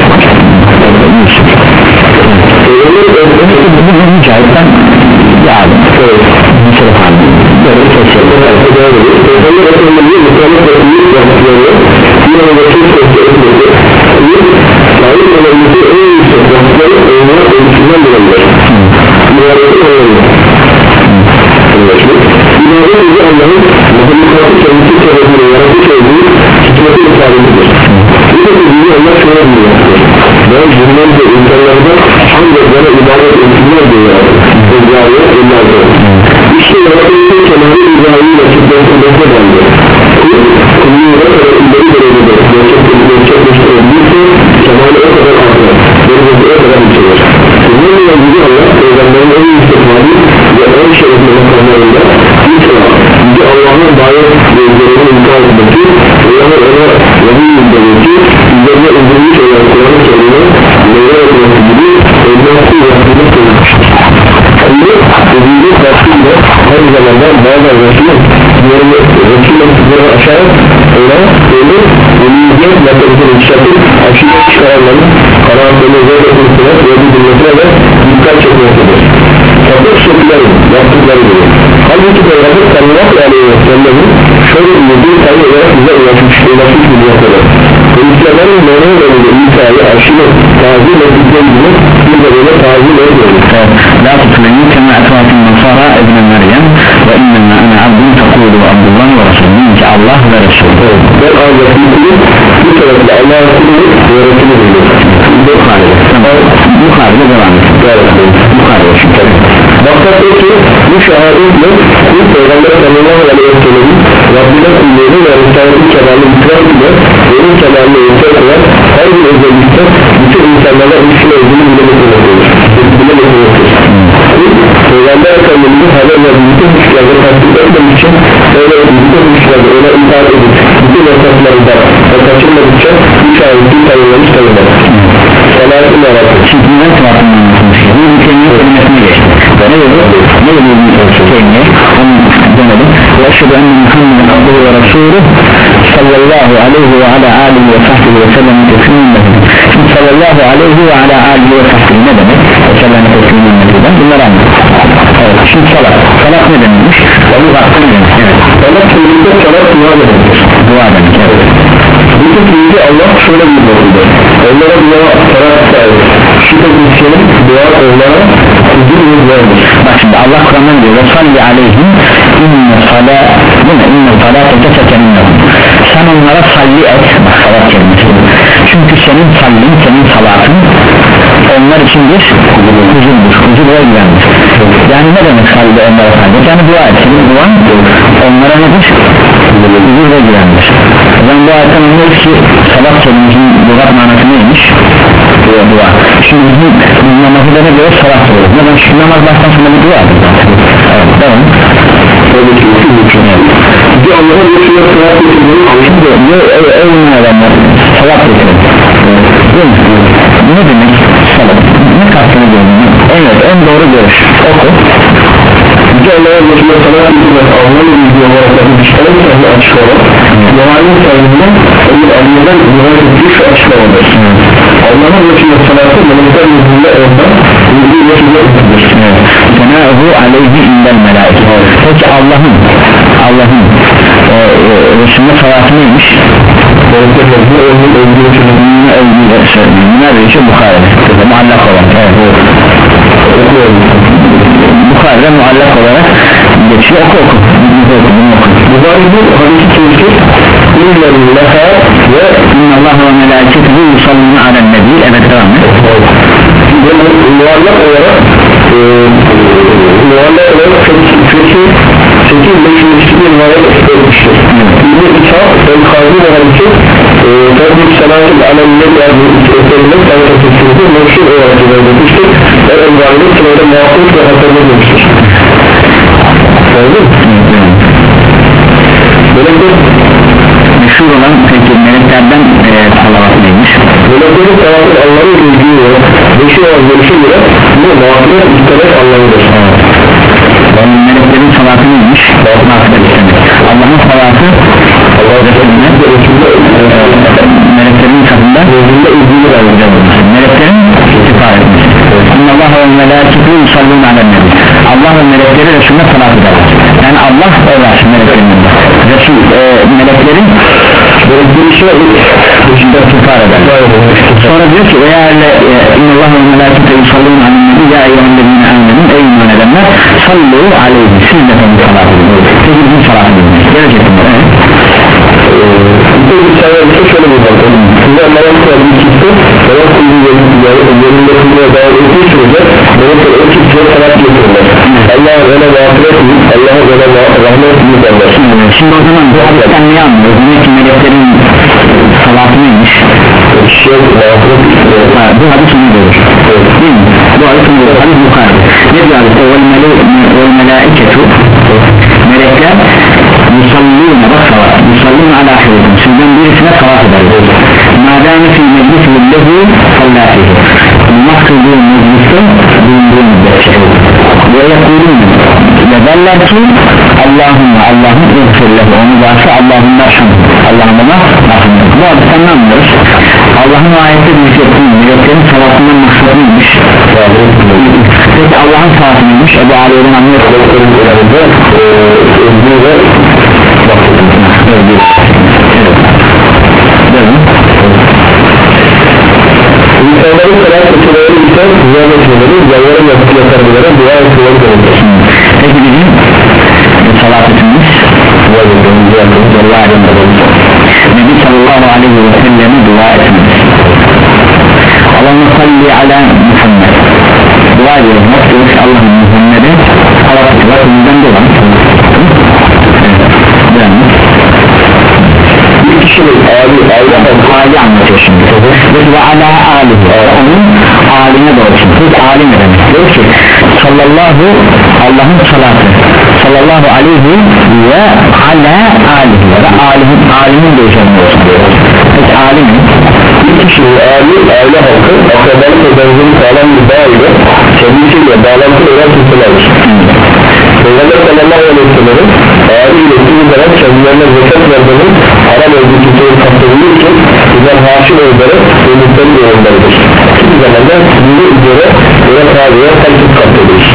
Bu mücahitten yani mesela tabi böyle bir şey Peygamber Efendimiz'in mutlaka büyük vakitleri yine de çok çok etmedi. Sahip olanımızı en yüksek vakitleri olma ölçüden bulunur. İbadetin olanı. İbadet bizi Allah'ın mahlukatı kendisi tarafından yaratmış olduğu hikmeti ifadesidir. Bu da bizi Allah şöyle bilmektir. Ben cümlende insanlarda hangi bana ibadet etsinler diye yarattım. Ezra'ya ellerde. İşte yaratıldığı kenarı İbrahim'in açıklarında bandı. Kul, kulluğuna kadar ileri derecede gerçekleştirebilirse kemali o kadar artar. Derecesi o kadar yükselir. Bunun ilgili Allah peygamberin en yüksek hali ve en şerefli makamlarında lütfen Yüce Allah'ın dair gözlerini imkan etmesi ve ona ona Nebi Yüzde'deki üzerine indirilmiş olan Kur'an-ı Kerim'e meyve etmesi gibi elması yaptığını söylemiştir. Şimdi dediğinde karşıyla her zamanda bazı Resul'ün diğerine Resul'ün sizlere aşağı öyle öyle önümüzde yaklaşık yükseltip aşırı çıkaranların karanlıklarını zor etmesi Hazreti sallallahu aleyhi ve sellem'in şöyle bir sayı olarak bize ulaşmış ulaşmış bir noktada Hristiyanların Meryem önünde İsa'yı aşırı tazim ettikleri gibi bir de böyle tazim ediyoruz. La tutuleni kema etvatin nasara ibn Meryem ve innema ana abdun tekulu Abdullah ve Resulü ki Allah ve Resulü. Ben ancak bir kulun bu tarafında Allah'ın kulunu ve Resulü biliyorum. Bukhari'de Bukhari'de devam ediyor. Bukhari'de çünkü Maksat o ki bu şehadetle bu Peygamber sallallahu aleyhi ve sellem'in Rabbine kulluğunu ve Risaletin kemalini itiraf ile onun kemalini itiraf eden her bir özellikle bütün insanlara üstüne özünü bile meselesidir. Bile meselesidir. Peygamber Efendimiz'in haber verdiği bütün güçlerde tasdik etmek için öyle bütün güçlerde ona itaat edip bütün yasaklarında ve kaçırmadıkça üç ayeti sayılmış sayılmaz. Salatın Arap'ı. Şimdi ben sıratından anlatmışım. Bu ülkenin ölmesine geçti. Ne dedi? Ne dedi? Keyne onu demedim. Ve eşhedü enne Muhammeden abduhu ve Resulü sallallahu aleyhi ve ala alihi ve sahbihi ve sellem teslimin nedir? Şimdi sallallahu aleyhi ve ala alihi ve sahbihi ne demek? Ve sellem teslimin nedir? Bunları anladık. Evet, şimdi salat. Salat ne demek? Onu baktım demek. Evet. Salat keliminde salat dua demektir. Dua demek. Evet. Bütün bilgi Allah şöyle bir bölümde onlara dua salat sahip şüphesiz senin dua onlara huzur ve güvendir. Bak şimdi Allah Kur'an'dan diyor ve salli aleyhim inne salat inne salat tesekeninlehum sen onlara salli et bak salat kelimesi çünkü senin sallin senin salatın onlar için bir huzurdur huzur ve güvendir. Yani ne demek salli onlara salli yani dua et senin duan onlara nedir? Huzur ve güvendir. Ben bu ayetten anlıyoruz ki salat kelimesinin lügat manası neymiş? Dua, dua. Şimdi bizim namazı ne göre salat olur. Neden? Şu namaz baştan sonra bir duadır zaten. Evet, devam. Öyle ki bir Allah'a bir şey salat getirmeyi Şimdi evin adamlar salat getirir. Ne demek salat? Ne kastını görüyor? Evet, en doğru görüş. Oku. Yüce Allah'a geçme salat getirmek Allah'ın bildiği olarak da bir işler sahne açık olarak Muhalif sayımında Emir Aliye'den rivayet ettiği şu açıklamadır. Allah'ın geçme salatı melekler yüzünde ondan bildiği geçme ettirir. Cenab-ı aleyhi indel melaike. Peki Allah'ın Allah'ın e, e, Resulüne salatı neymiş? Melekler yüzünde onun öldüğü için Bununla övgüyle söyleyeyim. Nerede için Bukhari'de muallak olarak. Evet. Bukhari'de muallak olarak geçiyor. Oku oku. Bukhari bu hadisi tefsir İllerin leha ve İnnallâhu ve melâiketuhu yusallûne alen nebi. Evet devam et. Muallak olarak e, muallak olarak Fetih sekiz beş yüz bir rivayet etmiştir. İbn-i İshak El-Kâzi ve hadisi Fetih Salatül Alem'le yazdığı eserinde sayfa tefsirde meşhur olarak rivayet etmiştir. Ve El-Vâhid'in sırada muhakkuk ve hatırlı demiştir. Oldu mu? Melekler meşhur olan peki meleklerden e, salavat neymiş? Meleklerin salatı Allah'ın bildiği ve beşi olan görüşe göre bu mağfiret istemek anlamıdır. Yani meleklerin salatı neymiş? Mağfiret istemek. Allah'ın salatı Allah Resulüne meleklerin katında gözünde ilgili vermeyeceğim. Meleklerin istifade etmesi. Allah ve meleketi yusallûne alen nebi. Allah ve melekleri Resulüne salat ederler. Yani Allah öler meleklerin Resul e, meleklerin meleklerin işe dışında istifade eder. Sonra diyor ki veya innallah ve meleketi yusallûne alen nebi ya eyyühellezîne âmenû ey iman edenler sallû aleyhi siz de tabi salat edin. Siz bizim salat edin. Gelecek bunlar. Bir bir sayarsa şöyle bir bakalım. Size Allah'ın kuralı ikisi Allah'ın kuralı yerinde kılmaya dair ettiği sürece melekler o kimseye salat getirirler. Allah'a öyle mağfiret edin, Allah'a öyle rahmet edin derler. Şimdi o zaman bu hadisten ne anlıyoruz? Demek ki meleklerin salatı neymiş? Şey, mağfiret Bu hadis onu görür. Değil mi? Bu hadis onu görür. Hadis yukarı. Ne diyor hadiste? Vel melaiketu melekler yusallûne bak salat yusallûne ala ahirikum sizden birisine salat eder madâme fil meclisi villezî sallâfihi namaz kıldığı mecliste bulunduğu müddetçe ve yekulûne ve derler ki Allahümme Allah'ın ıgfirlehu onu varsa Allah'ın merhamet Allah'ın ona merhamet bu hadisten ne anlıyoruz? Allah'ın ayette bilgi ettiği meleklerin salatından maksat neymiş? Peki Allah'ın salatı neymiş? Ebu Ali'den anlıyoruz. Özgür ve Özgür. İnsanların kadar kötüleri ise ziyaret etmeleri, yalvarın yapıp yatarmaları, dua etmeleri gerekir. Peki bizim salat etmemiz Nebi sallallahu aleyhi ve sellem'e dua etmemiz. Allah'ın salli ala Muhammed. Dua ediyoruz. Nasıl ki Allah'ın Muhammed'e salatı var. Ondan dolan. Bir kişinin Ali, aile hali anlatıyor şimdi. Ve ala alihi. Onun aline doğrusu. Peki alim ne demek? Diyor ki sallallahu Allah'ın salatı sallallahu aleyhi ve ala alihi ve alihin alimin de üzerinde olsun diyor. Peki alim mi? bir kişinin Ali, aile halkı akrabalık ve benzeri sağlam bir bağ ile kendisiyle bağlantı olan kimselerdir. Peygamber sallallahu aleyhi ve sellem'in Ali ile tüm olarak kendilerine zekat vermenin haram olduğu kimseyi kaptırılır ki bizden haşir olarak ve mutlu yorumlarıdır. Kimi zaman da sizin üzere ve tabiye kalkıp kaptırılır.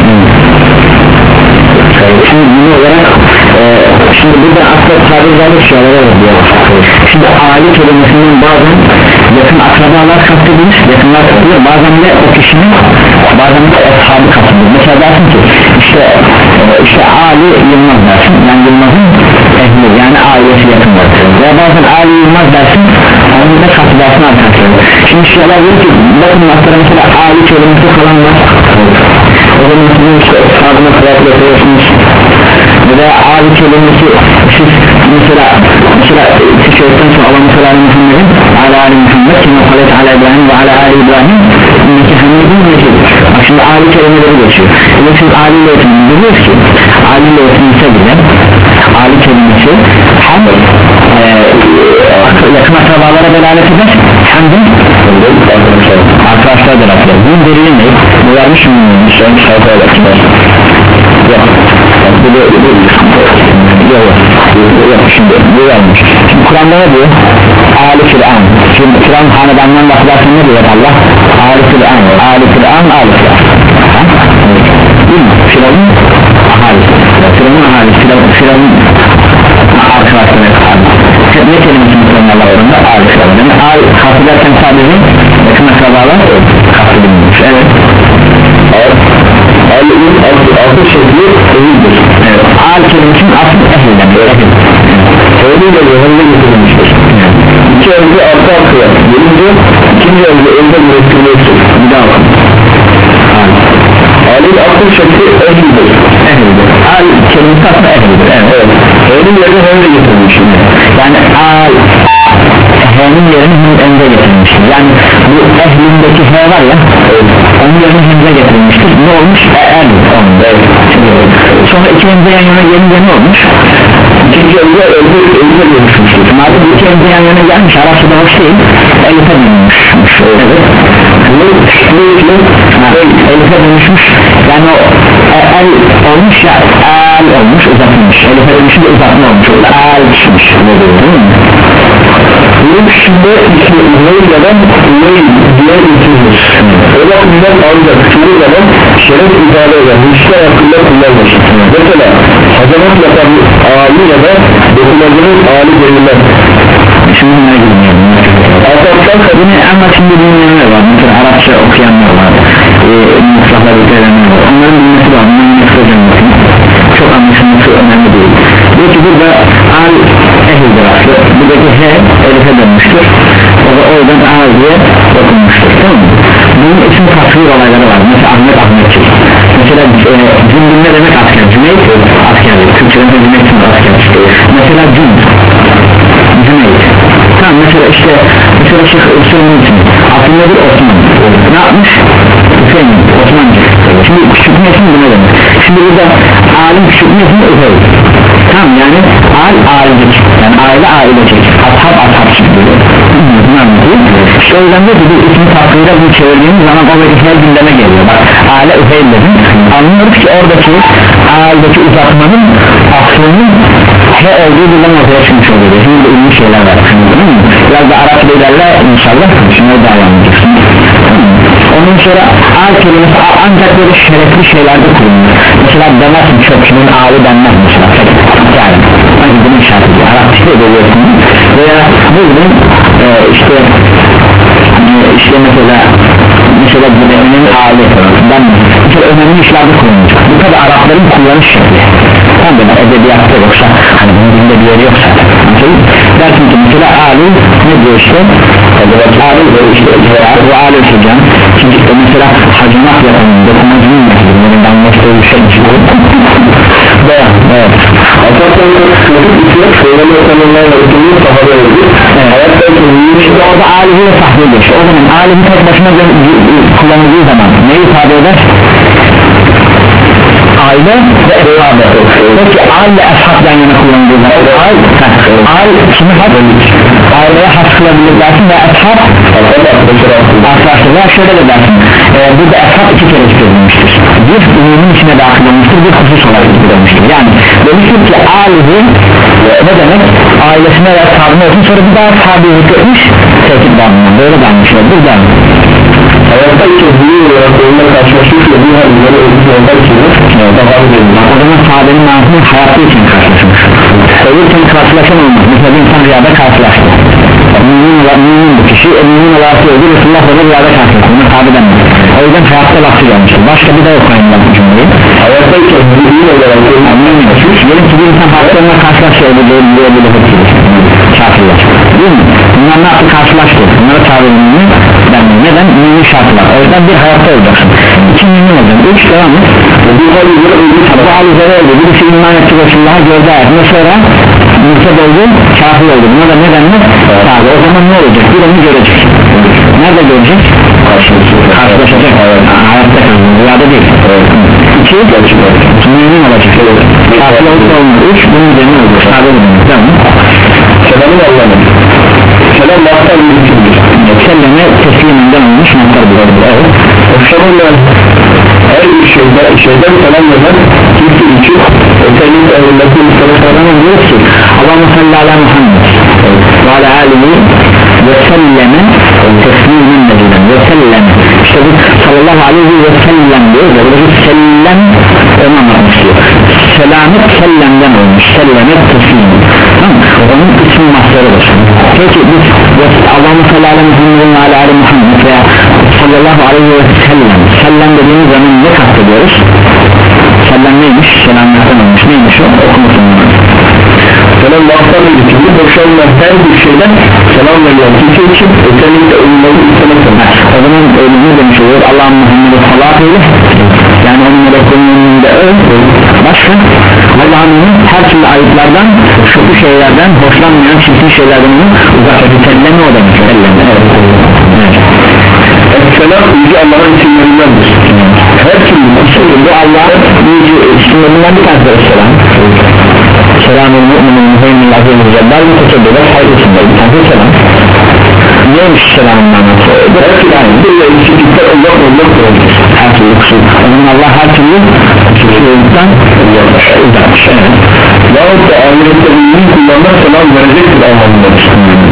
Şimdi bunu olarak e, şimdi burada aslında tabirlerle şeyler oluyor. Şimdi aile kelimesinden bazen yakın akrabalar kastedilir, yakınlar kastedilir, bazen de o kişinin bazen de ashabı kastedilir. Mesela dersin ki işte e, işte Ali Yılmaz dersin, yani Yılmaz'ın ehli yani ailesi yakınlar veya bazen Ali Yılmaz dersin, onun da kastedersin arkadaşlar. Şimdi şeyler diyor ki bakın mesela mesela Ali kelimesi falan var, o zaman sizin işte ashabına kıyafet yapıyorsunuz veya Ali kelimesi siz mesela mesela tişörtten sonra Allah mesela Muhammed'in ala Ali Muhammed kime kalet ala İbrahim ve ala Ali İbrahim inneki hamidin mecid. Bak şimdi Ali kelimeleri geçiyor. Ve siz Ali ile eğitimini biliyoruz ki Ali ile eğitimse bile Ali kelimesi hem e, yakın akrabalara delalet eder hem de arkadaşlar delalet eder. Bunun delili ne? Bu vermiş mi? Müslüman sayfa olarak yok bu da yok yok şimdi bu vermiş. Şimdi Kur'an'da ne diyor? Ali Firan. Şimdi Firan hanedanından bahsederken ne diyor Allah? Ali Firan, Ali Firan, Ali Firan. Değil mi? Firan'ın ahalisi. Firan'ın ahalisi. Firan'ın arkadaşları ahalisi. Ne kelimesini kullanıyor Allah orada? Ali Firan. Yani Ali kastederken sadece yakın akrabalar kastedilmiş. Evet. Ali'nin asıl şekli ehildir. Evet. Al kelimesinin asıl ehilden. Ehliyle yoğunluğu getirilmiştir. İki önce arka arkaya gelince ikinci önce elde mürekkülüyorsun. Bir daha okun. Ali'nin asıl şekli ehildir. Ehildir. Al kelimesi asıl ehildir. Evet. Evet. Ehlin yerine önce getirilmiştir. Yani al H'nin yerini hemze getirilmiştir. Yani bu ehlindeki H var ya evet. Onun yerini hemze getirilmiştir. Ne olmuş? El olmuş. Evet. Sonra iki hemze yan yana gelince ne olmuş? İkinci önce elde elde görüşmüştür. Madem iki hemze yan yana gelmiş Arapçada hoş değil. Elif'e dönmüş. Evet. Bunun şekli Elif'e dönmüş. Yani o el olmuş ya el olmuş uzatılmış. Elif'e dönmüş de uzatma olmuş. El çıkmış. Değil mi? bunun içinde ismi Üveyla'dan Üveyl diye isimdir. O bakımdan ancak çoğu zaman şeref ifade eden müşter hakkında kullanılır. Mesela hazamat yapan Ali ya da dokunacının Ali verilmez. Şimdi bunlara girmeyelim. Asaptan Bunu ama şimdi bilmeyenler var. Mesela Arapça okuyanlar var. Eee mutlaka ötelenler var. Onların bilmesi var. Onların bilmesi var. Çok anlaşılması önemli değil. Diyor ki burada al ehildir aslı. Buradaki he elife dönmüştür. O da oradan al diye dokunmuştur. Tamam mı? Bunun için tasvir olayları var. Mesela Ahmet Ahmetçik. Mesela e, cündün ne demek asker? Cüneyt askerlik. Türkçe'de cüneyt askerlik. Mesela cünd. Cüneyt. Tamam mesela işte mesela Şeyh Hüseyin'in için aslında bir Osman ne yapmış? Hüseyin Osmancık. Şimdi küçük nesin bu ne demek? Şimdi burada alim küçük nesin Üfey. Tamam yani al ailecek yani aile ailecek ashab ashabçık diyor. İşte o yüzden de bu ismi takvire bunu çevirdiğimiz zaman o her gündeme geliyor. Bak aile Üfey dedim. Anlıyoruz ki oradaki ailedeki uzatmanın aslının he olduğu buradan ortaya çıkmış oluyor. Şimdi de ünlü şeyler var. Biraz da Arap'ta ilerle inşallah. Şimdi daha anlayacaksın. O Ondan sonra al kelimesi ancak böyle şerefli şeylerde kullanılır. Mesela demezsin çöpçünün ağlı denmez mesela. Yani hani bunu işaret ediyor. Arapçada ediyorsun. Veya bugün e, işte işte mesela mesela güneşinin ağlı denmez. Mesela önemli işlerde kullanılır. Bu tabi Arapların kullanış şekli. Tam böyle edebiyatta yoksa hani bunun dilinde bir yeri yoksa dersin ki mesela ağlı ne diyor işte ağlı işte bu ağlı hocam çünkü mesela hacimat yapanın dokumacının bunun anlaştığı bir şey bayağı evet Atatürk'ün çocuk içine söyleme tanımlar yapıldığı sahada öldü hayattaki şimdi orada alihi ve sahne geçiyor o zaman alihi tek başına kullanıldığı zaman ne ifade eder? Aile ve eshabı peki al ve eshab yan yana kullanıldığı zaman al, al kimi has? Aileye has kılabilir dersin ve eshab arkadaşlar veya şöyle de dersin e, burada eshab iki kere zikredilmiştir bir umumun içine dahil olmuştur bir husus olarak zikredilmiştir yani demiştir ki alihi ne demek ailesine ve eshabına olsun sonra bir daha sahabi zikretmiş tehdit bağımından böyle denmişler bir daha hayatta iki büyük olarak onunla karşılaşmış ve bir halinde öldüğü yollar için o zaman sahabenin manasını hayatta için karşılaşmış ölürken karşılaşan olmaz mesela bir insan rüyada karşılaştı mümin bu kişi mümin olarak öldü Resulullah da rüyada karşılaştı bunu sahabe denmez o yüzden hayatta lafı gelmiştir başka bir de okuyayım ben bu cümleyi hayatta iki büyük olarak diyelim ki bir insan hayatta karşılaşıyor bu böyle kafirler değil mi? Bunlar ne yaptı karşılaştı bunlara çağrılığını denmez neden? Mümin şartlar o yüzden bir hayatta olacaksın iki mümin olacaksın üç devam et bu hal üzere öldü birisi iman etti Resulullah'a gördü ayetinde sonra mürted oldu kafir oldu buna da ne denmez? Tabi o zaman ne olacak? Bir onu görecek nerede görecek? Karşılaşacak hayatta kaldı rüyada değil iki mümin olacak kafir oldu olmadı üç bunun üzerine olacak tabi olacak tamam mı? Selamın Allah'ın selam mahtar bir hükümdür selleme tesliminden olmuş mahtar bir hükümdür evet selamlar her bir şeyden, şeyden selam veren kimse için ötelik evindeki insanlardan diyor ki Allah'ın salli ala Muhammed ve ala alihi ve selleme teslimin medilen ve selleme işte bu sallallahu aleyhi ve sellem diyor ve bu sellem onu anlatmış diyor selamet sellemden olmuş sellemet teslim tamam onun ismi mahtarıdır peki biz Allah'ın salli ala Muhammed ve ala ali Muhammed veya sallallahu aleyhi ve sellem sellem dediğimiz zaman ne kastediyoruz? Selam neymiş? Selamlardan olmuş neymiş o? Okumasın selam mahtar bir hükümdür boşanılan her bir şeyden selam verilen kimse için özellikle ölümleri istemek o zaman ölümünü demiş oluyor Allah'ın Muhammed'e salat eyle yani onun meleklerinin önünde öl başka Allah'ın her türlü ayıplardan şoku şeylerden hoşlanmayan çirkin şeylerden onu uzak edin selleme o demiş selleme evet selam yüce Allah'ın isimlerindendir her türlü bu Allah'ın yüce isimlerinden bir tanesi selam selamın mu'minin müheymin azizir cebbal mutekebbele saygısında bir tanesi selam neymiş selamın anlatı her türlü aynı bir ve eksiklikler Allah Allah olabilir her türlü kusur onun Allah her türlü kusurluktan uzakmış evet yahut da ahirette ürünü kullanmak selam verecektir anlamındadır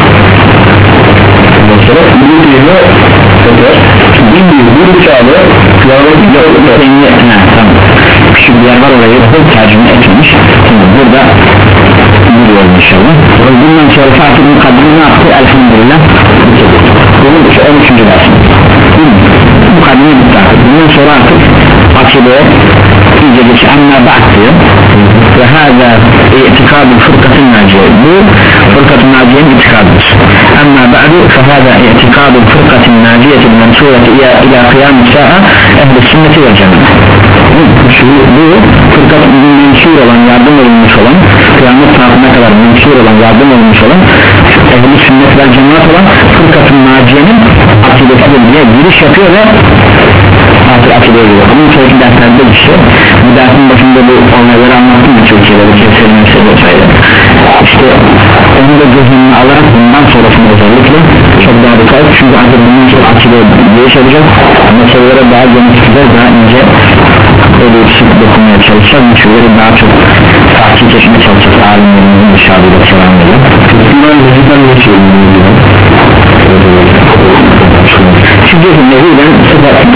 mesela bunu diyene bin bir bir çağlı kıyametin tamam küçük bir yer var orayı tercüme etmiş tamam burada buyuruyorum inşallah bundan sonra Fatih Mukaddim'i ne yaptı elhamdülillah bunun on üçüncü dersim Mukaddim'i bitti artık bundan sonra artık akideye iyice geçi amma ba'd diyor ve hâzâ i'tikâdül fırkatın naciye bu fırkatın naciyenin itikadıdır amma ba'du fe hâzâ i'tikâdül fırkatın naciyetin mensûreti ila kıyâm-ı sa'a ehl-i sünneti ve cemaat bu fırkat mensur olan yardım olunmuş olan kıyamet saatine kadar mensur olan yardım olunmuş olan ehl-i sünnet ve cemaat olan fırkatın naciyenin akidesidir diye giriş yapıyor ve artık akideye giriyor bunun sonraki derslerde geçiyor bu dersin başında bu olayları anlattım ya Türkiye'de bu keserin mesele olsaydı işte onu da göz önüne alarak bundan sonrasında özellikle çok daha dikkat çünkü artık bundan sonra akideye giriş yapacak meselelere daha geniş güzel daha ince öyle sık dokunmaya çalışacağız meselleri daha çok tahkik etmeye çalışacağız alimlerimizin dışarıda selamları bundan veciben geçiyor çünkü nehilen sıfat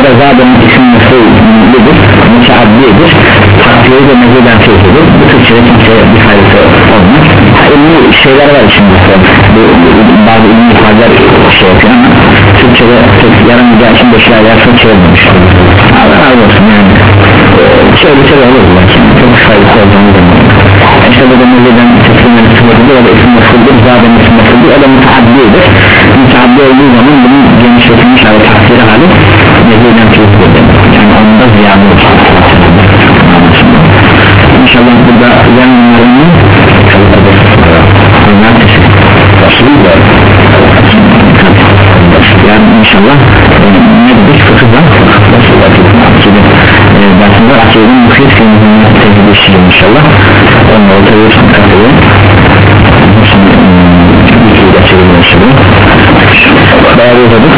burada zaten isim mesulüdür, müteaddidir, takdiri de mezeden tezlidir. Bu Türkçe'de kimseye bir faydası olmaz. İlmi şeyler var içinde, bu, bazı ilmi ifadeler şey yapıyor ama Türkçe'de yaramayacağı için beşler yersin çevirmemiş. Allah razı olsun yani. Şöyle bir şey olur belki, çok faydası olduğunu demiyorum. İşte bu da mezeden teslimleri sıfırdır, o da isim mesulüdür, zaten isim mesulüdür, o da müteaddidir. Müteaddi olduğu zaman bunun genişletilmiş hali, takdiri hali mezeden tezlidir. Yani onda ziyadı olur. İnşallah burada yanlarının yani inşallah nedir fıkıhdan dersinde akidenin muhit filminin tezgidişiyle inşallah onunla ortaya katılıyor şimdi bir şey geçelim inşallah bayağı uzadık